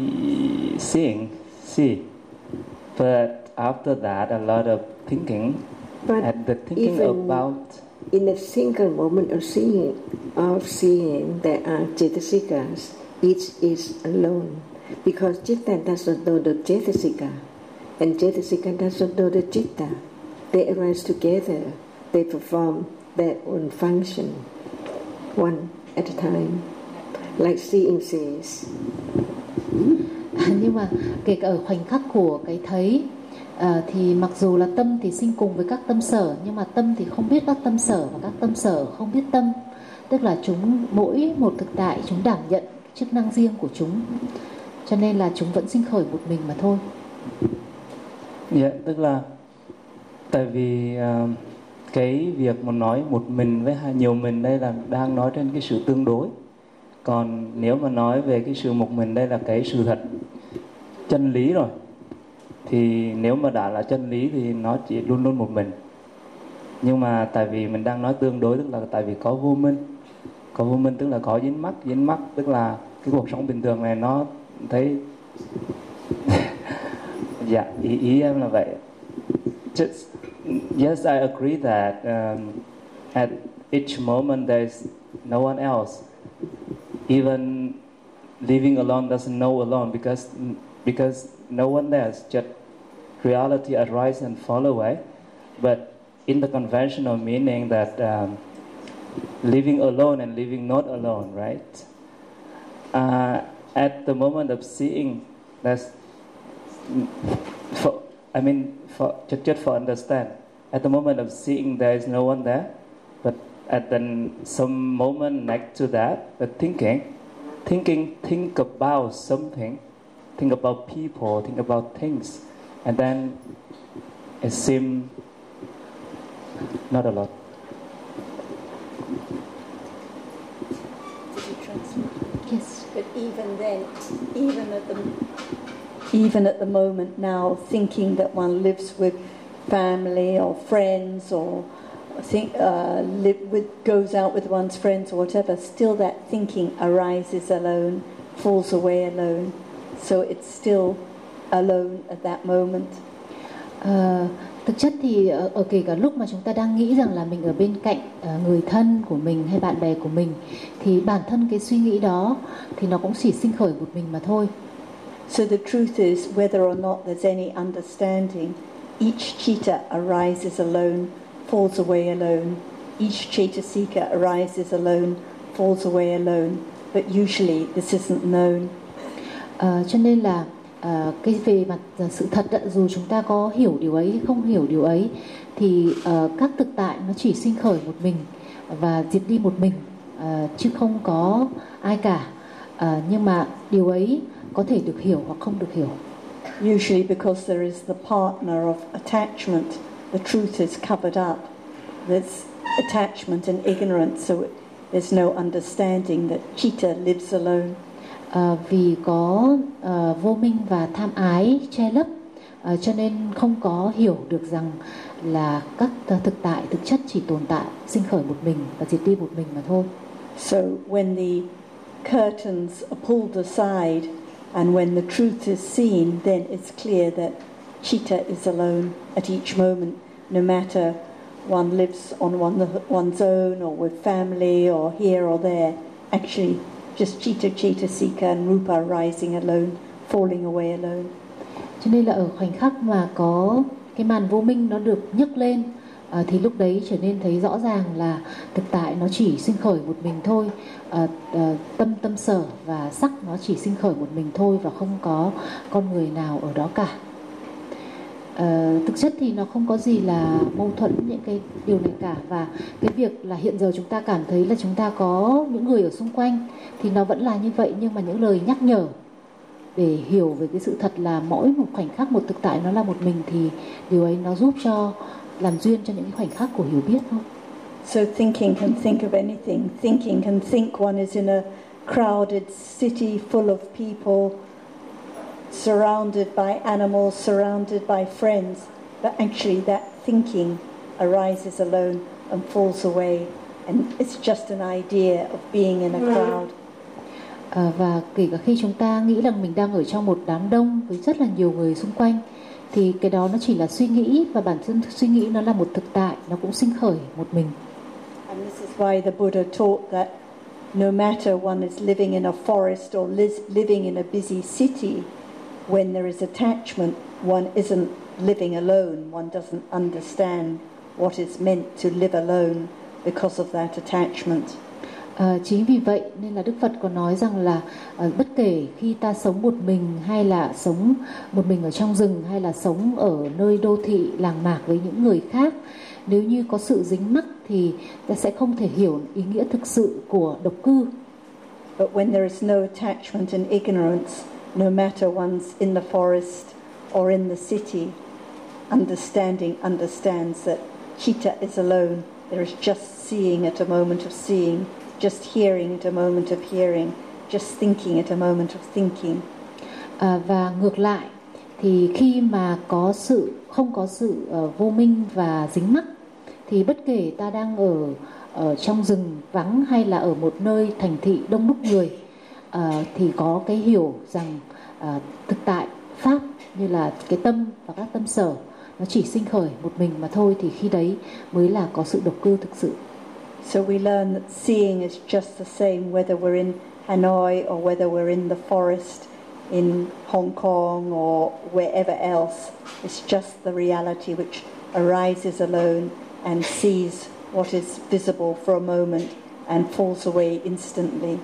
see. But after that, a lot of thinking, but and the thinking about. In a single moment of seeing, there are cetasikas. Each is alone, because citta does not know the cetasika, and cetasika does not know the citta. They arise together. They perform their own function, one at a time, like seeing says. Nhưng mà kể cả ở khoảnh khắc của cái thấy thì mặc dù là tâm thì sinh cùng với các tâm sở, nhưng mà tâm thì không biết các tâm sở và các tâm sở không biết tâm. Tức là chúng mỗi một thực tại chúng đảm nhận chức năng riêng của chúng, cho nên là chúng vẫn sinh khởi một mình mà thôi. Yeah, tức là tại vì cái việc mà nói một mình với nhiều mình đây là đang nói trên cái sự tương đối. Còn nếu mà nói về cái sự một mình đây là cái sự thật, chân lý rồi. Thì nếu mà đã là chân lý thì nó chỉ luôn luôn một mình. Nhưng mà tại vì mình đang nói tương đối, tức là tại vì có vô minh. Có vô minh tức là có dính mắc tức là cái cuộc sống bình thường này nó thấy dạ, ý em là vậy. Yes, I agree that at each moment there's no one else. Even living alone doesn't know alone because no one there, just reality arise and fall away. But in the conventional meaning that living alone and living not alone, right? At the moment of seeing, just for understand. At the moment of seeing, there is no one there, but at some moment next to that, the think about something, think about people, think about things, and then it seems not a lot. Yes. But even then, even at the moment now, thinking that one lives with family or friends or goes out with one's friends or whatever, still that thinking arises alone, falls away alone. So it's still alone at that moment. Thực chất thì ở kể cả lúc mà chúng ta đang nghĩ rằng là mình ở bên cạnh người thân của mình hay bạn bè của mình, thì bản thân cái suy nghĩ đó thì nó cũng chỉ sinh khởi một mình mà thôi. So the truth is, whether or not there's any understanding, each citta arises alone, falls away alone. Each Cetasika arises alone, falls away alone. But usually this isn't known. Cho nên là cái về mặt sự thật, dù chúng ta có hiểu điều ấy hay không hiểu điều ấy, thì các thực tại nó chỉ sinh khởi một mình và diệt đi một mình, chứ không có ai cả. Nhưng mà điều ấy có thể được hiểu hoặc không được hiểu. Usually because there is the partner of attachment, the truth is covered up. There's attachment and ignorance, so there's no understanding that citta lives alone. Vì có vô minh và tham ái che lấp, cho nên không có hiểu được rằng là các thực tại thực chất chỉ tồn tại sinh khởi một mình và diệt đi một mình mà thôi. So when the curtains are pulled aside and when the truth is seen, then it's clear that citta is alone at each moment, no matter one lives on one's own or with family or here or there. Actually, just citta, cetasika and rupa rising alone, falling away alone. Cho nên là ở khoảnh khắc mà có cái màn vô minh nó được nhấc lên, thì lúc đấy trở nên thấy rõ ràng là thực tại nó chỉ sinh khởi một mình thôi. Tâm sở và sắc nó chỉ sinh khởi một mình thôi và không có con người nào ở đó cả. Thực chất thì nó không có gì là mâu thuẫn những cái điều này cả, và cái việc là hiện giờ chúng ta cảm thấy là chúng ta có những người ở xung quanh thì nó vẫn là như vậy, nhưng mà những lời nhắc nhở để hiểu về cái sự thật là mỗi một khoảnh khắc một thực tại nó là một mình, thì điều ấy nó giúp cho làm duyên cho những khoảnh khắc của hiểu biết thôi. So thinking can think of anything. Thinking can think one is in a crowded city full of people, surrounded by animals, surrounded by friends, but actually that thinking arises alone and falls away, and it's just an idea of being in a crowd. Và kể cả khi chúng ta nghĩ rằng mình đang ở trong một đám đông với rất là nhiều người xung quanh, thì cái đó nó chỉ là suy nghĩ, và bản thân suy nghĩ nó là một thực tại, nó cũng sinh khởi một mình. And this is why the Buddha taught that no matter one is living in a forest or living in a busy city, when there is attachment, one isn't living alone. One doesn't understand what is meant to live alone because of that attachment. Chính vì vậy nên là Đức Phật có nói rằng là bất kể khi ta sống một mình, hay là sống một mình ở trong rừng, hay là sống ở nơi đô thị làng mạc với những người khác, nếu như có sự dính mắc thì ta sẽ không thể hiểu ý nghĩa thực sự của độc cư. But when there is no attachment and ignorance, no matter one's in the forest or in the city, understands that citta is alone. There is just seeing at a moment of seeing, just hearing at a moment of hearing, just thinking at a moment of thinking. Và ngược lại thì khi mà không có sự vô minh và dính mắc, thì bất kể ta đang ở trong rừng vắng hay là ở một nơi thành thị đông đúc người, thì có cái hiểu rằng thực tại pháp như là cái tâm và các tâm sở nó chỉ sinh khởi một mình mà thôi, thì khi đấy mới là có sự độc cư thực sự. So we learn that seeing is just the same whether we're in Hanoi or whether we're in the forest in Hong Kong or wherever else. It's just the reality which arises alone and sees what is visible for a moment and falls away instantly.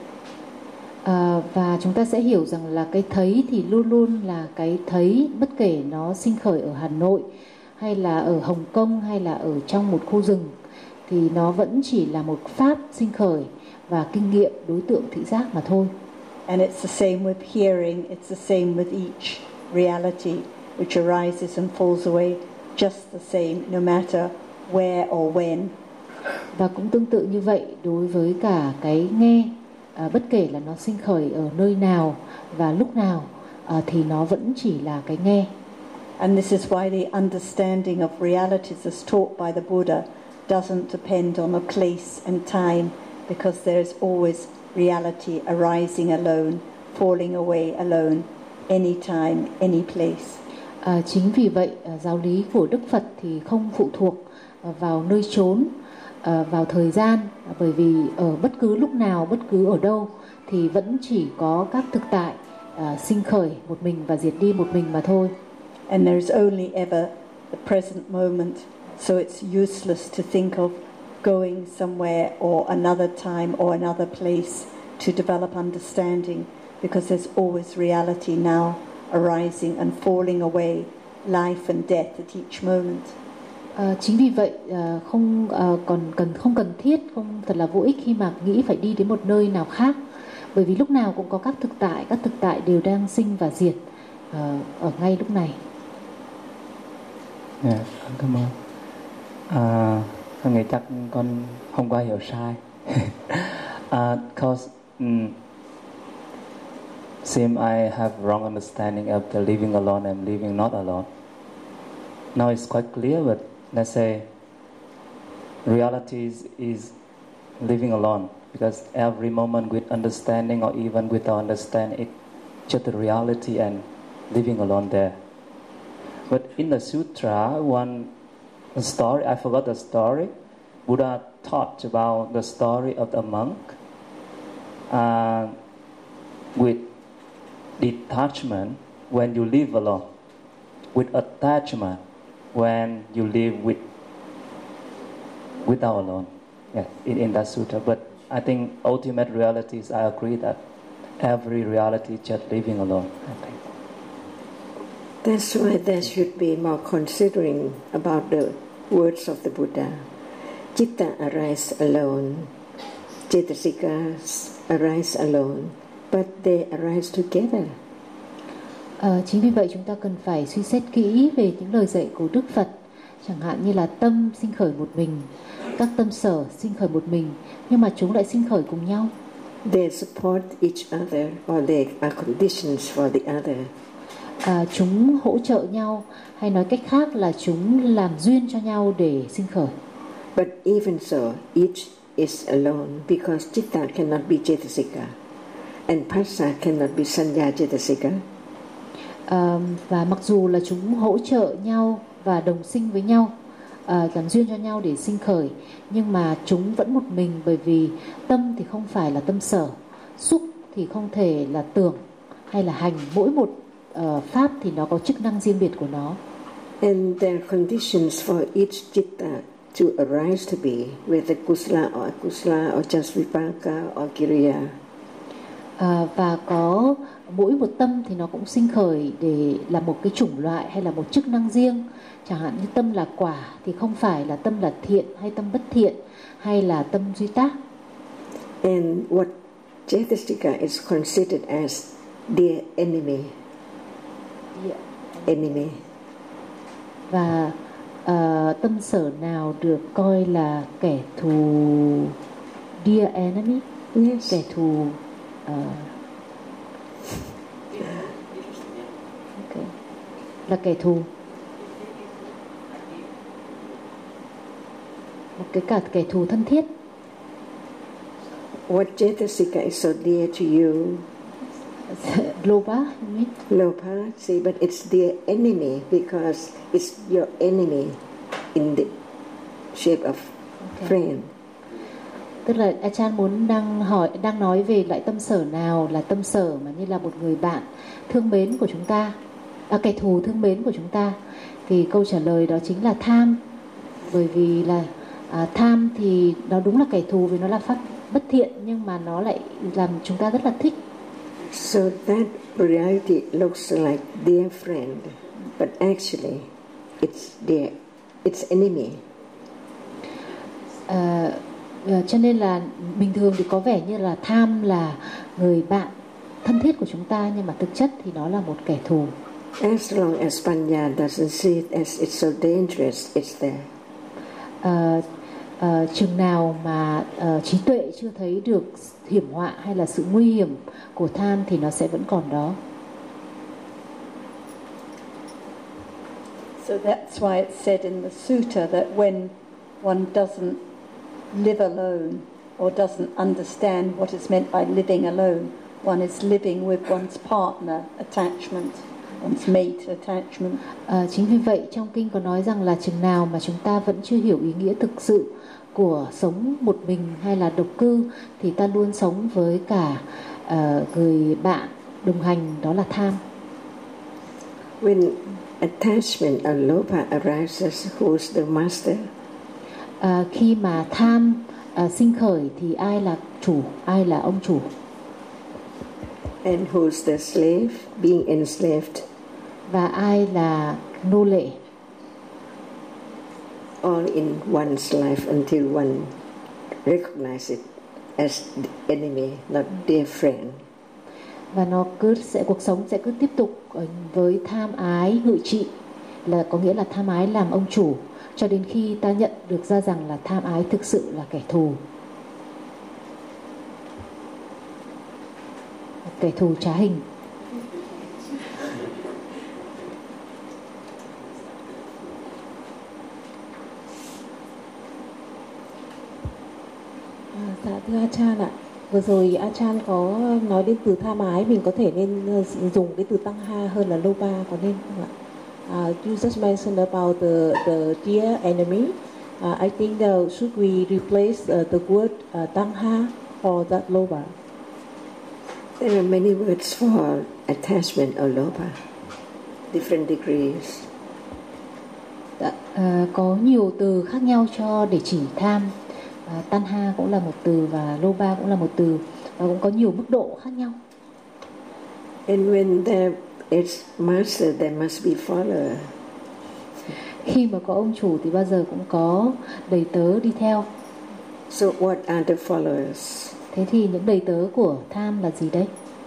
Và chúng ta sẽ hiểu rằng là cái thấy thì luôn luôn là cái thấy, bất kể nó sinh khởi ở Hà Nội hay là ở Hồng Kông hay là ở trong một khu rừng, thì nó vẫn chỉ là một pháp sinh khởi và kinh nghiệm đối tượng thị giác mà thôi. And it's the same with hearing, it's the same with each reality which arises and falls away, just the same no matter where or when. Và cũng tương tự như vậy đối với cả cái nghe, bất kể là nó sinh khởi ở nơi nào và lúc nào, thì nó vẫn chỉ là cái nghe. And this is why the understanding of realities as taught by the Buddha doesn't depend on a place and time, because there's always reality arising alone, falling away alone, anytime, any place. Chính vì vậy, giáo lý của Đức Phật thì không phụ thuộc vào nơi chốn, vào thời gian, bởi vì ở bất cứ lúc nào, bất cứ ở đâu thì vẫn chỉ có các thực tại sinh khởi một mình và diệt đi một mình mà thôi. And there's only ever the present moment, so it's useless to think of going somewhere or another time or another place to develop understanding, because there's always reality now arising and falling away, life and death at each moment. Chính vì vậy không cần thiết, không thật là vô ích khi mà nghĩ phải đi đến một nơi nào khác, bởi vì lúc nào cũng có các thực tại đều đang sinh và diệt ở ngay lúc này. Cảm ơn. Con nghĩ chắc con hôm qua hiểu sai. Because seem I have wrong understanding of the living alone and living not alone. Now it's quite clear, but let's say reality is living alone, because every moment with understanding or even without understanding, it's just the reality and living alone there. But in the sutra, one story, I forgot the story, Buddha taught about the story of the monk with detachment when you live alone, with attachment when you live without alone. Yeah, in that sutra. But I think ultimate realities, I agree that every reality is just living alone, I think. That's why there should be more considering about the words of the Buddha. Citta arise alone, Cetasikas arise alone, but they arise together. Chính vì vậy chúng ta cần phải suy xét kỹ về những lời dạy của Đức Phật, chẳng hạn như là tâm sinh khởi một mình, các tâm sở sinh khởi một mình, nhưng mà chúng lại sinh khởi cùng nhau. They support each other, or they are conditions for the other. Chúng hỗ trợ nhau, hay nói cách khác là chúng làm duyên cho nhau để sinh khởi. But even so, each is alone, because citta cannot be cetasika, and phassa cannot be sanya cetasika. Và mặc dù là chúng hỗ trợ nhau và đồng sinh với nhau, làm duyên cho nhau để sinh khởi, nhưng mà chúng vẫn một mình, bởi vì tâm thì không phải là tâm sở, xúc thì không thể là tưởng hay là hành. Mỗi một pháp thì nó có chức năng riêng biệt của nó. And there are conditions for each citta to arise to be, whether kusala or akusala or just vipaka or kiriya. Và có mỗi một tâm thì nó cũng sinh khởi để là một cái chủng loại hay là một chức năng riêng. Chẳng hạn như tâm là quả thì không phải là tâm là thiện hay tâm bất thiện hay là tâm duy tác. And what cetasika is considered as the enemy. Enemy. Và tâm sở nào được coi là kẻ thù, dear enemy? Yes. Kẻ thù okay. Là kẻ thù, một cái cả kẻ thù thân thiết. What cetasika is so dear to you? Lopa, you mean? Lopa, see, but it's the enemy, because it's your enemy in the shape of friend. Tức là Achan đang nói về loại tâm sở nào là tâm sở mà như là một người bạn thương mến của chúng ta, kẻ thù thương mến của chúng ta. Thì câu trả lời đó chính là tham, bởi vì là tham thì nó đúng là kẻ thù vì nó là pháp bất thiện, nhưng mà nó lại làm chúng ta rất là thích. So that reality looks like dear friend, but actually it's enemy. Cho nên là bình thường thì có vẻ như là tham là người bạn thân thiết của chúng ta, nhưng mà thực chất thì nó là một kẻ thù. As long as panya doesn't see it as it's so dangerous, it's there. chừng nào mà trí tuệ chưa thấy được hiểm họa hay là sự nguy hiểm của tham thì nó sẽ vẫn còn đó. So that's why it's said in the sutta that when one doesn't live alone or doesn't understand what is meant by living alone, one is living with one's partner attachment, one's mate attachment. Chính vì vậy trong kinh có nói rằng là chừng nào mà chúng ta vẫn chưa hiểu ý nghĩa thực sự của sống một mình hay là độc cư thì ta luôn sống với cả người bạn đồng hành, đó là tham. When attachment or lopa arises, who's the master? Khi mà tham sinh khởi thì ai là chủ, ai là ông chủ? And who's the slave being enslaved? Và ai là nô lệ? All in one's life until one recognizes it as the enemy, not dear friend. Và cuộc sống sẽ cứ tiếp tục với tham ái ngự trị, là có nghĩa là tham ái làm ông chủ, cho đến khi ta nhận được ra rằng là tham ái thực sự là kẻ thù, kẻ thù trá hình. Dạ thưa Achan ạ, vừa rồi Achan có nói đến từ tham ái, mình có thể nên dùng cái từ tăng ha hơn là lopa, có nên không ạ? You just mentioned about the dear enemy. I think should we replace the word tăng ha for that lopa? There are many words for attachment or lopa, different degrees. Có nhiều từ khác nhau để chỉ tham. Tanha cũng là một từ và lopa cũng là một từ, và cũng có nhiều mức độ khác nhau. And when there is master, there must be follower. Khi mà có ông chủ thì bao giờ cũng có đầy tớ đi theo. So what are the followers? Thế thì những đầy tớ của tham là gì đấy?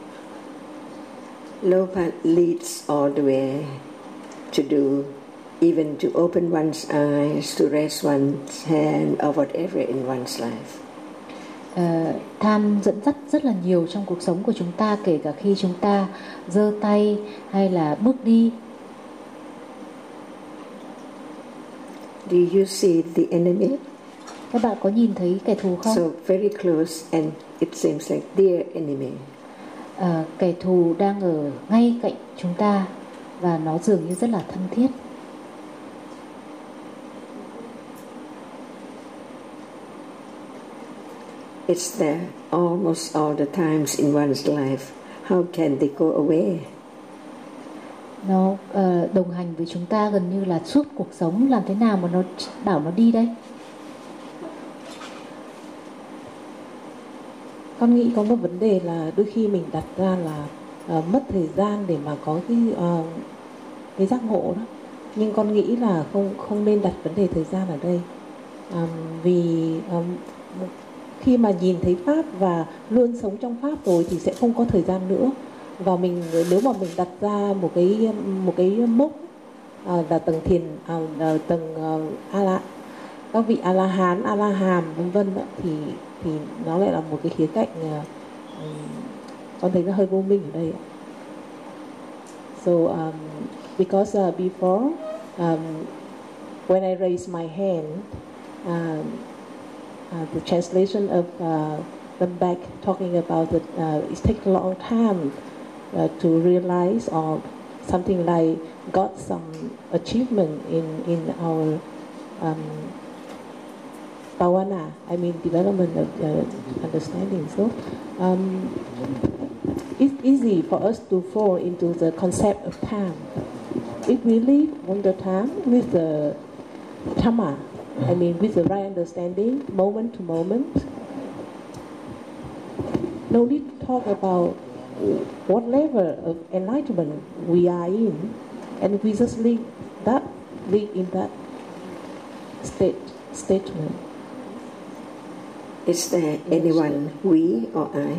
Lopa leads all the way to do, even to open one's eyes, to raise one's hand, or whatever in one's life. Tham dẫn dắt rất là nhiều trong cuộc sống của chúng ta, kể cả khi chúng ta giơ tay hay là bước đi. Do you see the enemy? Các bạn có nhìn thấy kẻ thù không? So very close, and it seems like dear enemy. Kẻ thù đang ở ngay cạnh chúng ta và nó dường như rất là thân thiết. It's there almost all the times in one's life. How can they go away? Nó đồng hành với chúng ta gần như là suốt cuộc sống, làm thế nào mà nó bảo nó đi đấy? Con nghĩ có một vấn đề là đôi khi mình đặt ra là mất thời gian để mà có cái giác ngộ đó, nhưng con nghĩ là không nên đặt vấn đề thời gian ở đây, vì khi mà nhìn thấy pháp và luôn sống trong pháp rồi thì sẽ không có thời gian nữa. Và nếu mà mình đặt ra một cái mốc là tầng thiền, tầng các vị a la hán, a la hàm vân vân, thì nó lại là một cái khía cạnh con thấy nó hơi vô minh ở đây. So because before when I raise my hand, the translation of them back talking about that it takes a long time to realize, or something like got some achievement in our bhavana, I mean development of understanding. So it's easy for us to fall into the concept of time. If we live on the time with the Dhamma, I mean with the right understanding, moment to moment, no need to talk about what level of enlightenment we are in, and we just live in that statement. Is there anyone, we or I?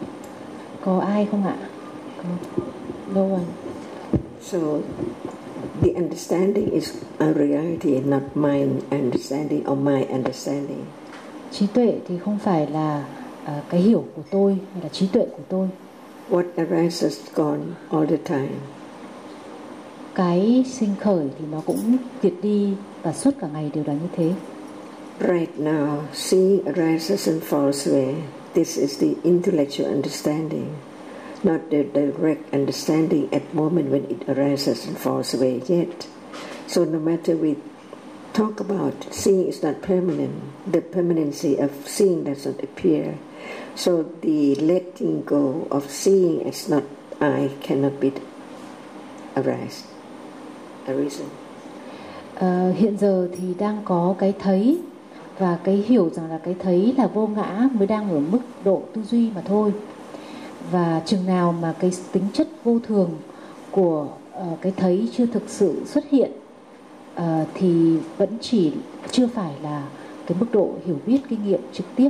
Có ai không ạ? No one. So the understanding is a reality, not my understanding or my understanding. Trí tuệ thì không phải là cái hiểu của tôi hay là trí tuệ của tôi. What arises gone all the time. Cái sinh khởi thì nó cũng diệt đi và suốt cả ngày đều là như thế. Right now, seeing arises and falls away. This is the intellectual understanding, not the direct understanding at the moment when it arises and falls away yet. So no matter we talk about seeing is not permanent, the permanency of seeing does not appear. So the letting go of seeing as not I cannot be arise. A reason. Hiện giờ thì đang có cái thấy và cái hiểu rằng là cái thấy là vô ngã mới đang ở mức độ tư duy mà thôi. Và chừng nào mà cái tính chất vô thường của cái thấy chưa thực sự xuất hiện thì vẫn chỉ chưa phải là cái mức độ hiểu biết kinh nghiệm trực tiếp.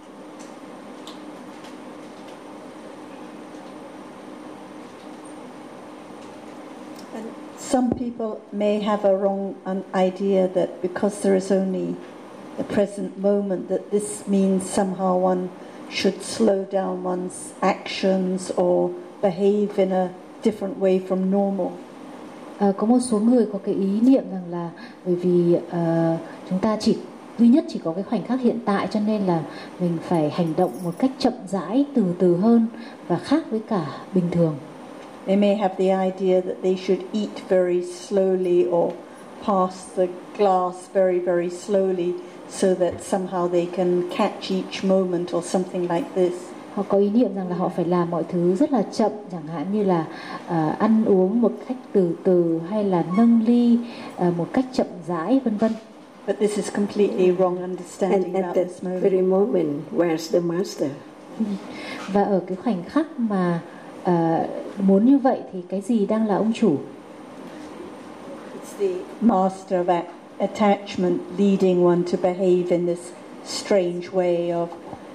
Some people may have a wrong idea that because there is only the present moment, that this means somehow one should slow down one's actions or behave in a different way from normal. Có một số người có cái ý niệm rằng là bởi vì chúng ta duy nhất chỉ có cái khoảnh khắc hiện tại, cho nên là mình phải hành động một cách chậm rãi, từ từ hơn và khác với cả bình thường. They may have the idea that they should eat very slowly or pass the glass very, very slowly so that somehow they can catch each moment or something like this. Họ có ý niệm rằng là họ phải làm mọi thứ rất là chậm, chẳng hạn như là ăn uống một cách từ từ hay là nâng ly một cách chậm rãi, vân vân. But this is completely wrong understanding and about at this that moment. very moment, where's the master? Và ở cái khoảnh khắc mà muốn như vậy thì cái gì đang là ông chủ? It's the master of attachment leading one to behave in this strange way of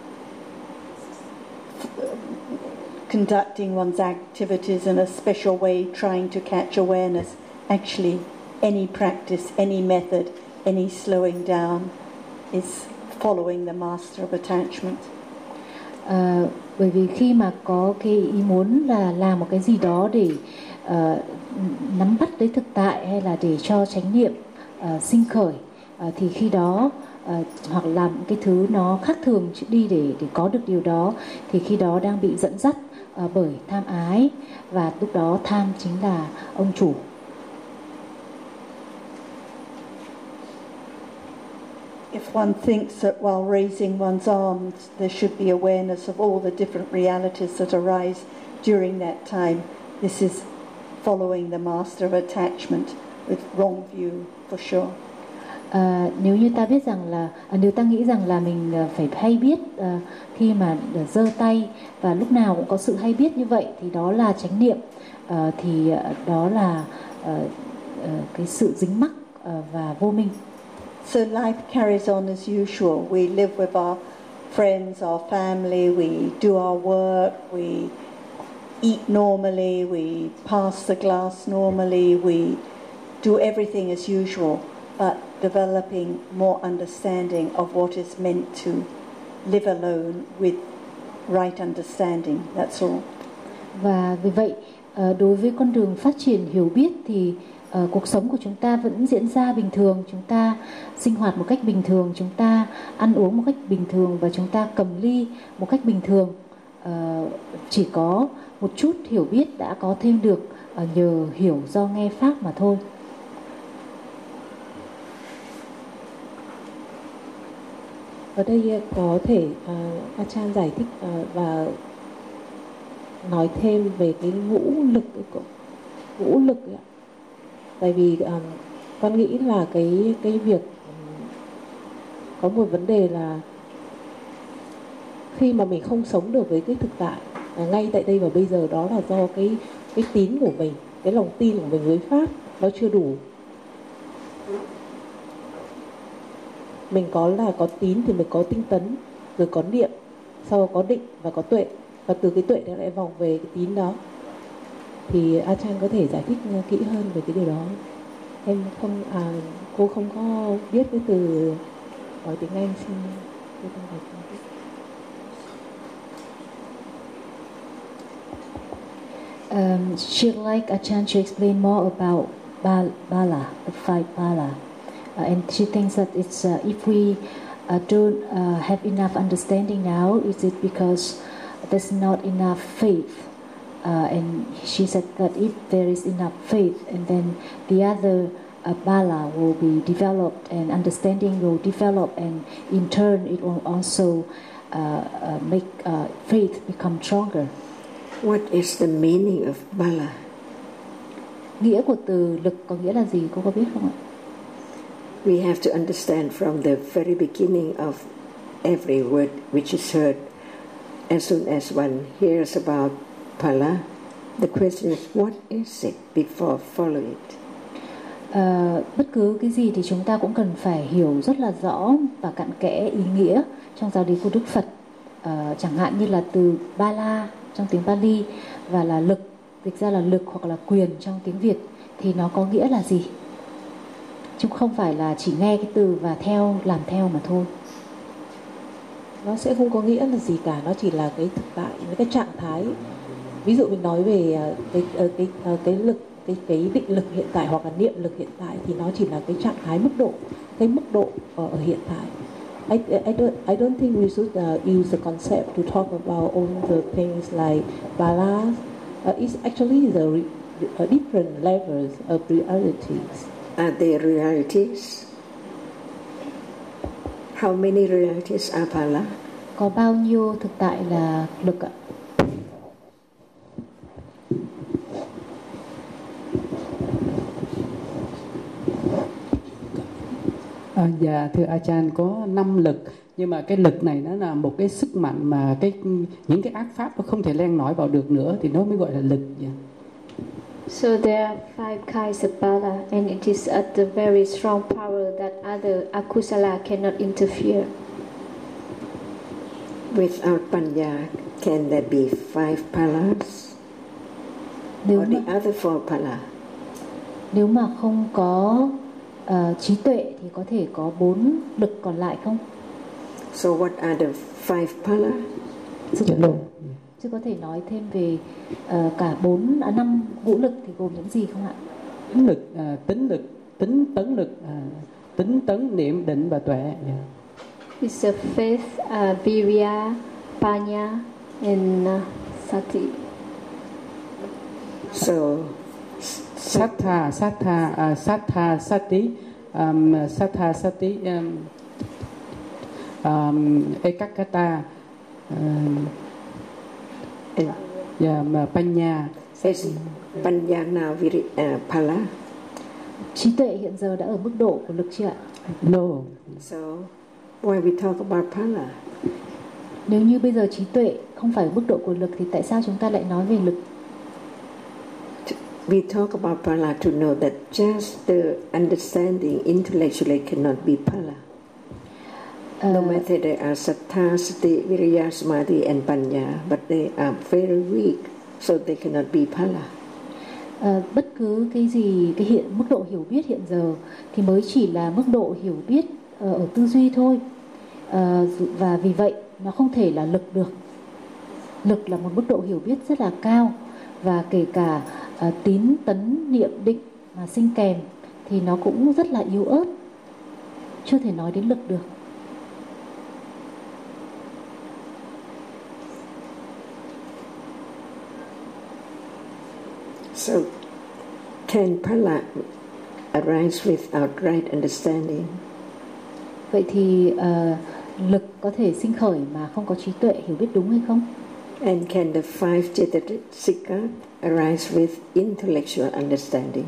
conducting one's activities in a special way, trying to catch awareness. Actually, any practice, any method, any slowing down is following the master of attachment. Bởi vì khi mà có cái ý muốn là làm một cái gì đó để nắm bắt lấy thực tại hay là để cho chánh niệm sinh khởi, thì khi đó hoặc làm cái thứ nó khác thường đi để có được điều đó, thì khi đó đang bị dẫn dắt bởi tham ái, và lúc đó tham chính là ông chủ. If one thinks that while raising one's arms there should be awareness of all the different realities that arise during that time, this is following the master of attachment with wrong view for sure. Nếu như ta biết rằng là nếu ta nghĩ rằng là mình phải hay biết khi mà giơ tay và lúc nào cũng có sự hay biết như vậy thì đó là chánh niệm, thì đó là cái sự dính mắc và vô minh. So life carries on as usual. We live with our friends, our family, we do our work, we eat normally, we pass the glass normally, we do everything as usual, but developing more understanding of what is meant to live alone with right understanding. That's all. Và vì vậy, đối với con đường phát triển hiểu biết thì cuộc sống của chúng ta vẫn diễn ra bình thường, chúng ta sinh hoạt một cách bình thường, chúng ta ăn uống một cách bình thường và chúng ta cầm ly một cách bình thường. Chỉ có một chút hiểu biết đã có thêm được nhờ hiểu do nghe pháp mà thôi. Ở đây có thể Achan giải thích và nói thêm về cái ngũ lực ấy ạ. Tại vì con nghĩ là cái việc có một vấn đề là khi mà mình không sống được với cái thực tại ngay tại đây và bây giờ, đó là do cái tín của mình, cái lòng tin của mình với pháp nó chưa đủ. Mình có tín thì mình có tinh tấn, rồi có niệm, sau có định và có tuệ, và từ cái tuệ nó lại vòng về cái tín đó. Thì Achan có thể giải thích kỹ hơn về cái điều đó. Em không, cô không có biết cái từ nói tiếng Anh, xin cô không phải. She'd like Ajahn to explain more about bala, the five bala, and she thinks that it's if we don't have enough understanding now, is it because there's not enough faith? And she said that if there is enough faith, and then the other bala will be developed, and understanding will develop, and in turn it will also make faith become stronger. What is the meaning of bala? Nghĩa của từ lực có nghĩa là gì, cô có biết không ạ? We have to understand from the very beginning of every word which is heard. As soon as one hears about bala, the question is, what is it before follow it? Bất cứ cái gì thì chúng ta cũng cần phải hiểu rất là rõ và cặn kẽ ý nghĩa trong giáo lý của Đức Phật. Chẳng hạn như là từ bala trong tiếng Pali và là lực, dịch ra là lực hoặc là quyền trong tiếng Việt, thì nó có nghĩa là gì? Chứ không phải là chỉ nghe cái từ và làm theo mà thôi. Nó sẽ không có nghĩa là gì cả, nó chỉ là cái thực tại, cái trạng thái. Ví dụ mình nói về cái lực, cái định lực hiện tại hoặc là niệm lực hiện tại, thì nó chỉ là cái trạng thái mức độ ở hiện tại. I don't think we should use the concept to talk about all the things like bala. It's actually the different levels of realities. Are there realities? How many realities are bala? Có bao nhiêu thực tại là lực ạ? Dạ thưa Ajahn, có 5 lực, nhưng mà cái lực này nó là một cái sức mạnh mà những cái ác pháp nó không thể len nổi vào được nữa, thì nó mới gọi là lực. So there are 5 kinds of bala, and it is at the very strong power that other akusala cannot interfere. Without panya, can there be 5 palas? Or the other 4 pala? Nếu mà không có trí tuệ thì có thể có 4 lực còn lại không? So what are the 5 pala? Chứ có thể nói thêm về cả 5 ngũ lực thì gồm những gì không ạ? Tính lực, tính tấn lực, tính tấn, niệm, định và tuệ. It's a faith, virya, panya, and sati. So Sattha, sati, ekakata, panya. Is panya now pala? Trí tuệ hiện giờ đã ở mức độ của lực chưa ạ? Low. So why we talk about pala? Nếu như bây giờ trí tuệ không phải mức độ của lực thì tại sao chúng ta lại nói về lực? We talk about pala to know that just the understanding intellectually cannot be pala. No matter they are sattha, sati, virya, samadhi and panya, but they are very weak, so they cannot be pala. Bất cứ cái gì, mức độ hiểu biết hiện giờ thì mới chỉ là mức độ hiểu biết ở tư duy thôi, và vì vậy nó không thể là lực được. Lực là một mức độ hiểu biết rất là cao, và kể cả tín, tấn, niệm, định mà sinh kèm thì nó cũng rất là yếu ớt, chưa thể nói đến lực được. So, can pala arise without right understanding? Vậy thì lực có thể sinh khởi mà không có trí tuệ hiểu biết đúng hay không? And can the 5 Cettasika arise with intellectual understanding?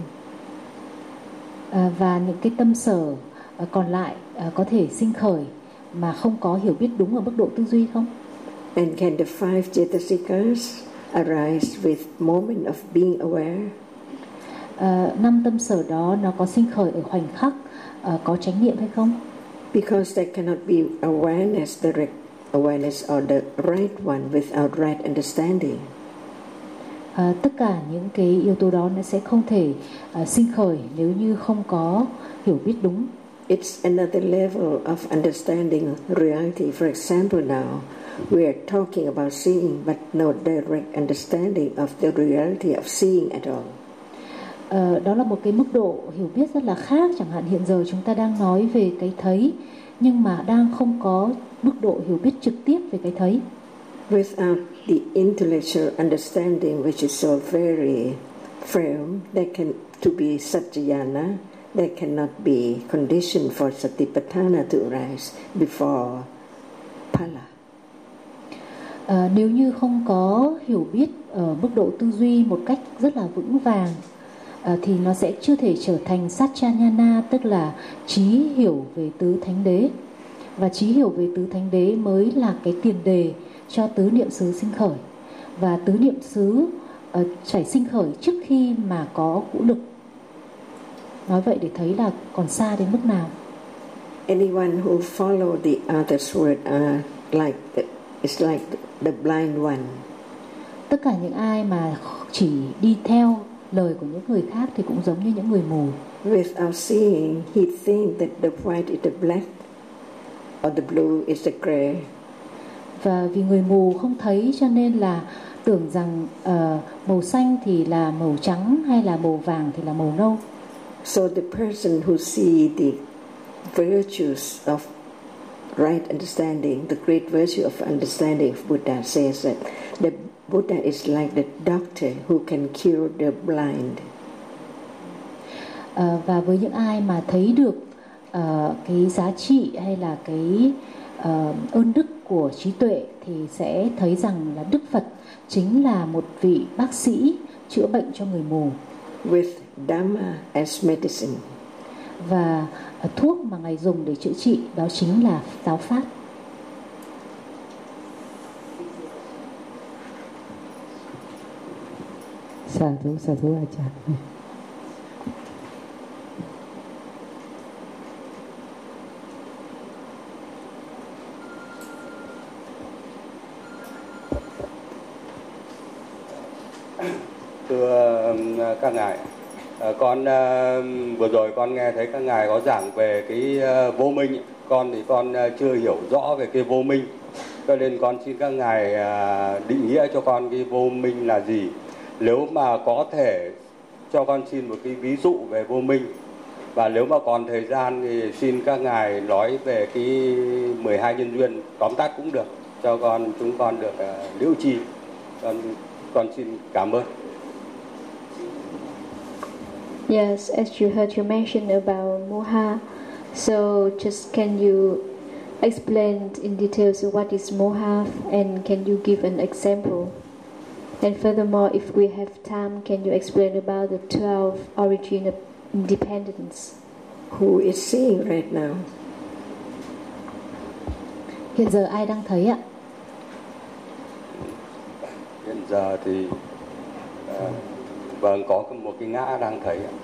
Và những cái tâm sở còn lại có thể sinh khởi mà không có hiểu biết đúng ở mức độ tư duy không? And can the 5 Cettasikas arise with moment of being aware? 5 tâm sở đó nó có sinh khởi ở khoảnh khắc có chánh niệm hay không? Because there cannot be awareness, direct awareness or the right one without right understanding. Tất cả những cái yếu tố đó nó sẽ không thể sinh khởi nếu như không có hiểu biết đúng. It's another level of understanding reality. For example, now we are talking about seeing, but no direct understanding of the reality of seeing at all. Đó là một cái mức độ hiểu biết rất là khác. Chẳng hạn hiện giờ chúng ta đang nói về cái thấy, nhưng mà đang không có mức độ hiểu biết trực tiếp về cái thấy. Without the intellectual understanding, which is so very firm, there can to be Satyayana, there cannot be condition for Satipatthana to arise before Phala. Nếu như không có hiểu biết ở mức độ tư duy một cách rất là vững vàng, thì nó sẽ chưa thể trở thành Satchayana, tức là trí hiểu về tứ thánh đế. Và trí hiểu về tứ thánh đế mới là cái tiền đề cho tứ niệm xứ sinh khởi. Và tứ niệm xứ phải sinh khởi trước khi mà có ngũ lực. Nói vậy để thấy là còn xa đến mức nào. Anyone who follow the other's word it's like the blind one. Tất cả những ai mà chỉ đi theo lời của những người khác thì cũng giống như những người mù. Without seeing, he thinks that the white is the black or the blue is the gray. Và vì người mù không thấy cho nên là tưởng rằng màu xanh thì là màu trắng hay là màu vàng thì là màu nâu. So the person who see the virtues of right understanding, the great virtue of understanding of Buddha, says that the Buddha is like the doctor who can cure the blind. Và với những ai mà thấy được cái giá trị hay là cái ơn đức của trí tuệ thì sẽ thấy rằng là Đức Phật chính là một vị bác sĩ chữa bệnh cho người mù. With Dhamma as medicine. Và thuốc mà Ngài dùng để chữa trị đó chính là giáo pháp. Sa thú A Cha. Thưa các ngài, con vừa rồi con nghe thấy các ngài có giảng về cái vô minh. Con thì con chưa hiểu rõ về cái vô minh, cho nên con xin các ngài định nghĩa cho con cái vô minh là gì. Nếu mà có thể cho con xin một cái ví dụ về vô minh, và nếu mà còn thời gian thì xin các ngài nói về cái 12 nhân duyên tóm tắt cũng được, cho chúng con được liễu tri. Con xin cảm ơn. Yes, as you heard you mention about moha, so just can you explain in details what is moha and can you give an example? And furthermore, if we have time, can you explain about the 12 origin of independence? Who is seeing right now? Hiện giờ ai đang thấy ạ? Hiện giờ thì vâng, có một cái ngã đang thấy ạ.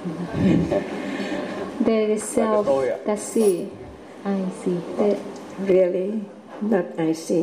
There is self that see. I see. Really? Not I see.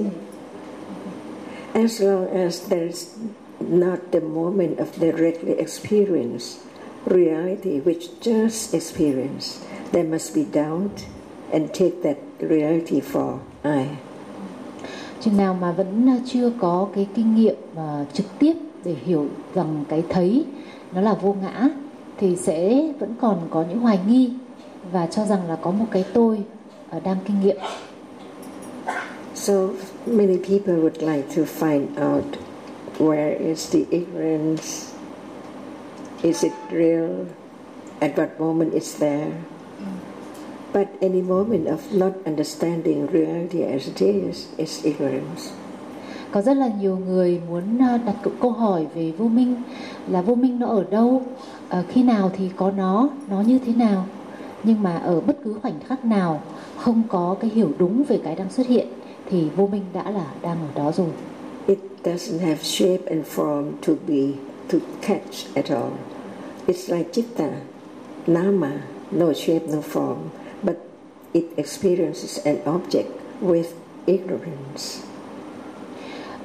As long as there's not the moment of directly experience, reality which just experience, there must be doubt and take that reality for I. Chừng nào mà vẫn chưa có cái kinh nghiệm trực tiếp để hiểu rằng cái thấy nó là vô ngã thì sẽ vẫn còn có những hoài nghi và cho rằng là có một cái tôi đang kinh nghiệm. So many people would like to find out where is the ignorance, is it real, at what moment it's there. But any moment of not understanding reality as it is ignorance. Có rất là nhiều người muốn đặt câu hỏi về vô minh, là vô minh nó ở đâu, khi nào thì có nó như thế nào. Nhưng mà ở bất cứ khoảnh khắc nào không có cái hiểu đúng về cái đang xuất hiện thì vô minh đã là đang ở đó rồi. It doesn't have shape and form to catch at all. It's like chitta, nama, no shape, no form, but it experiences an object with ignorance.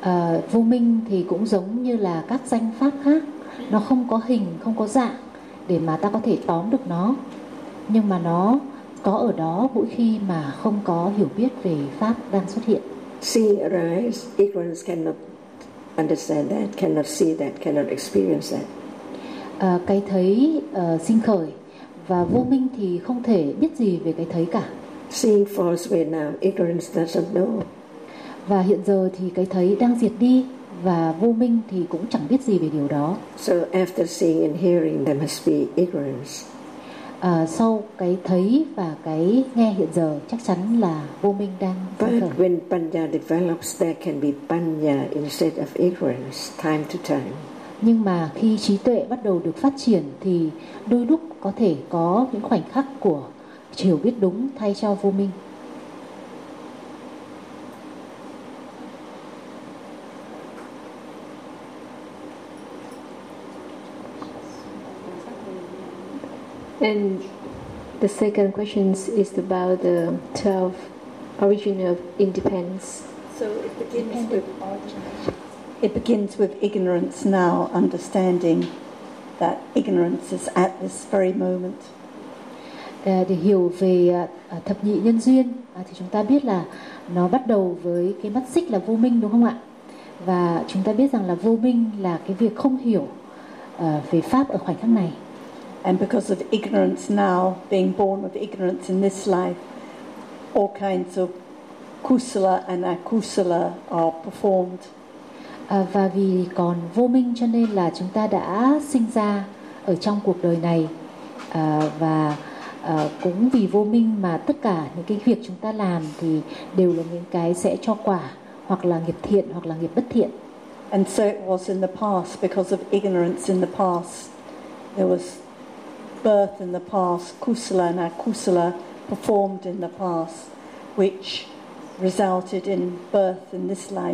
Vô minh thì cũng giống như là các danh pháp khác, nó không có hình, không có dạng để mà ta có thể tóm được nó, nhưng mà nó có ở đó mỗi khi mà không có hiểu biết về pháp đang xuất hiện. Seeing arise, ignorance cannot understand that, cannot see that, cannot experience that. Cái thấy sinh khởi và vô minh thì không thể biết gì về cái thấy cả. Seeing falls away now, ignorance doesn't know. Và hiện giờ thì cái thấy đang diệt đi và vô minh thì cũng chẳng biết gì về điều đó. So after seeing and hearing, there must be ignorance. Sau cái thấy và cái nghe hiện giờ chắc chắn là vô minh đang But when panya develops, there can be panya instead of ignorance, time to time. Nhưng mà khi trí tuệ bắt đầu được phát triển thì đôi lúc có thể có những khoảnh khắc của hiểu biết đúng thay cho vô minh. And the second question is about the 12 origin of independence. So it begins with ignorance now, understanding that ignorance is at this very moment. Để hiểu về thập nhị nhân duyên thì chúng ta biết là nó bắt đầu với cái mắt xích là vô minh, đúng không ạ? Và chúng ta biết rằng là vô minh là cái việc không hiểu về pháp ở khoảnh khắc này. And because of ignorance now, being born with ignorance in this life, all kinds of kusala and akusala are performed. Và vì còn vô minh cho nên là chúng ta đã sinh ra ở trong cuộc đời này, và cũng vì vô minh mà tất cả những cái việc chúng ta làm thì đều là những cái sẽ cho quả, hoặc là nghiệp thiện hoặc là nghiệp bất thiện. And so it was in the past, because of ignorance in the past. There was birth in the past, kusala and akusala performed in the past, which resulted in birth in this life.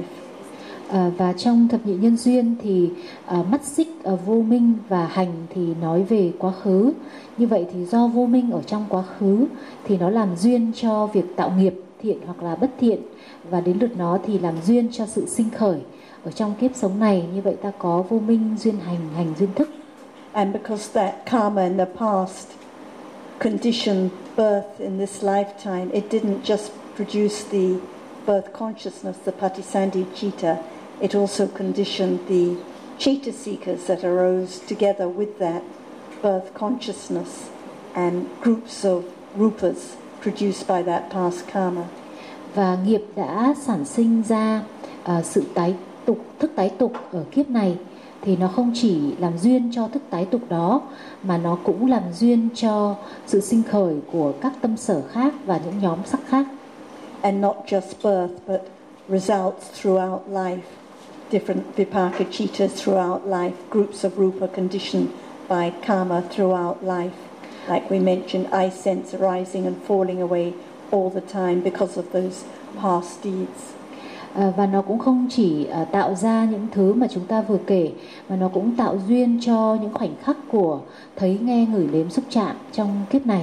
Và trong thập nhị nhân duyên thì mắt xích vô minh và hành thì nói về quá khứ. Như vậy thì do vô minh ở trong quá khứ thì nó làm duyên cho việc tạo nghiệp thiện hoặc là bất thiện, và đến lượt nó thì làm duyên cho sự sinh khởi ở trong kiếp sống này. Như vậy ta có vô minh duyên hành, hành duyên thức. And because that karma in the past conditioned birth in this lifetime, it didn't just produce the birth consciousness, the Patisandhi Citta, it also conditioned the Citta seekers that arose together with that birth consciousness and groups of rupas produced by that past karma. Và nghiệp đã sản sinh ra sự tái tục, thức tái tục ở kiếp này, thì nó không chỉ làm duyên cho thức tái tục đó, mà nó cũng làm duyên cho sự sinh khởi của các tâm sở khác và những nhóm sắc khác. And not just birth, but results throughout life, different vipaka cittas throughout life, groups of rupa conditioned by karma throughout life. Like we mentioned, eye sense arising and falling away all the time because of those past deeds. Và nó cũng không chỉ tạo ra những thứ mà chúng ta vừa kể, mà nó cũng tạo duyên cho những khoảnh khắc của thấy, nghe, ngửi, nếm, xúc chạm trong kiếp này.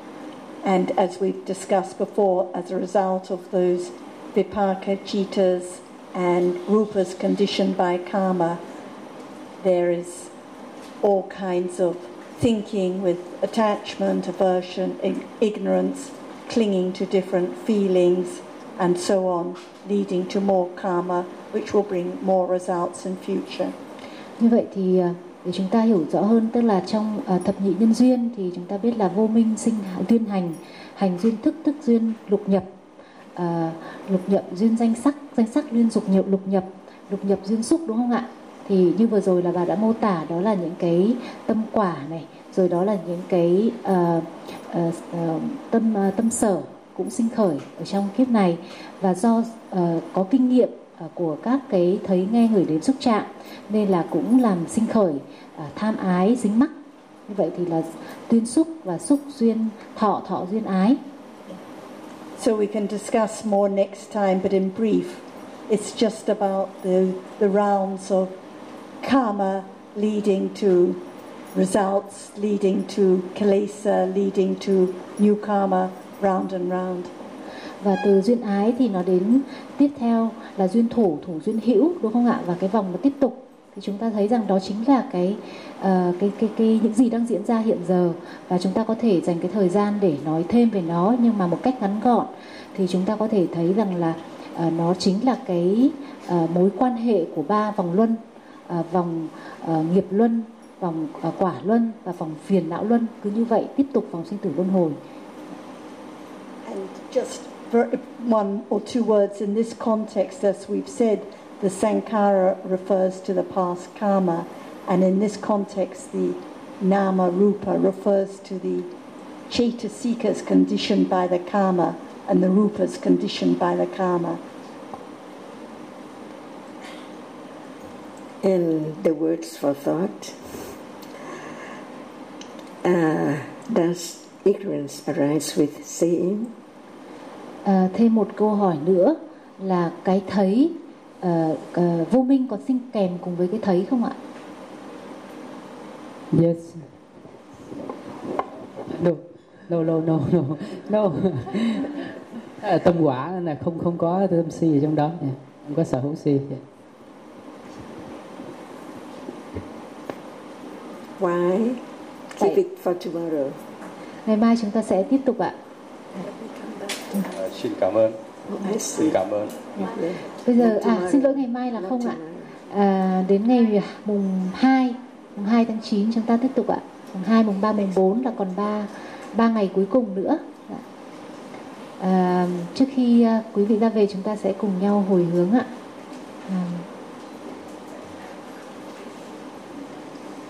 And as we've discussed before, as a result of those vipaka cittas and rupas conditioned by karma, there is all kinds of thinking with attachment, aversion, ignorance, clinging to different feelings, and so on, leading to more karma, which will bring more results in future. Như vậy thì để chúng ta hiểu rõ hơn, tức là trong thập nhị nhân duyên thì chúng ta biết là vô minh sinh duyên hành, hành duyên thức, thức duyên lục nhập, lục nhập duyên danh sắc duyên lục nhập duyên xúc, đúng không ạ? Thì như vừa rồi là bà đã mô tả, đó là những cái tâm quả này, rồi đó là những cái tâm sở cũng sinh khởi ở trong kiếp này, và do có kinh nghiệm của các cái thấy, nghe, ngửi, nếm, xúc chạm nên là cũng làm sinh khởi tham ái, dính mắc. Như vậy thì là duyên xúc và xúc duyên thọ, thọ duyên ái. So we can discuss more next time, but in brief, it's just about the rounds of karma leading to results, leading to kilesa, leading to new karma, round and round. và từ duyên ái thì nó đến tiếp theo là duyên thủ, thủ duyên hữu, đúng không ạ? Và cái vòng nó tiếp tục thì chúng ta thấy rằng đó chính là cái những gì đang diễn ra hiện giờ, và chúng ta có thể dành cái thời gian để nói thêm về nó, nhưng mà một cách ngắn gọn thì chúng ta có thể thấy rằng là nó chính là cái mối quan hệ của ba vòng luân, vòng nghiệp luân, vòng quả luân và vòng phiền não luân, cứ như vậy tiếp tục vòng sinh tử luân hồi. And just one or two words in this context, as we've said, the sankhara refers to the past karma, and in this context the nama rupa refers to the chaitasikas conditioned by the karma and the rupas conditioned by the karma. And the words for thought. Does ignorance arise with seeing? Thêm một câu hỏi nữa là cái thấy, vô minh có sinh kèm cùng với cái thấy không ạ? Yes. No. Tâm quả là không có tâm si ở trong đó, không có sở hữu si. Why? Keep it for tomorrow. Ngày mai chúng ta sẽ tiếp tục ạ. Xin cảm ơn. Xin cảm ơn. Bây giờ xin lỗi, ngày mai là không ạ. Đến ngày mùng 2 tháng 9 chúng ta tiếp tục ạ. Mùng 2, mùng 3, mùng 4 là còn 3 ngày cuối cùng nữa. Trước khi quý vị ra về chúng ta sẽ cùng nhau hồi hướng ạ.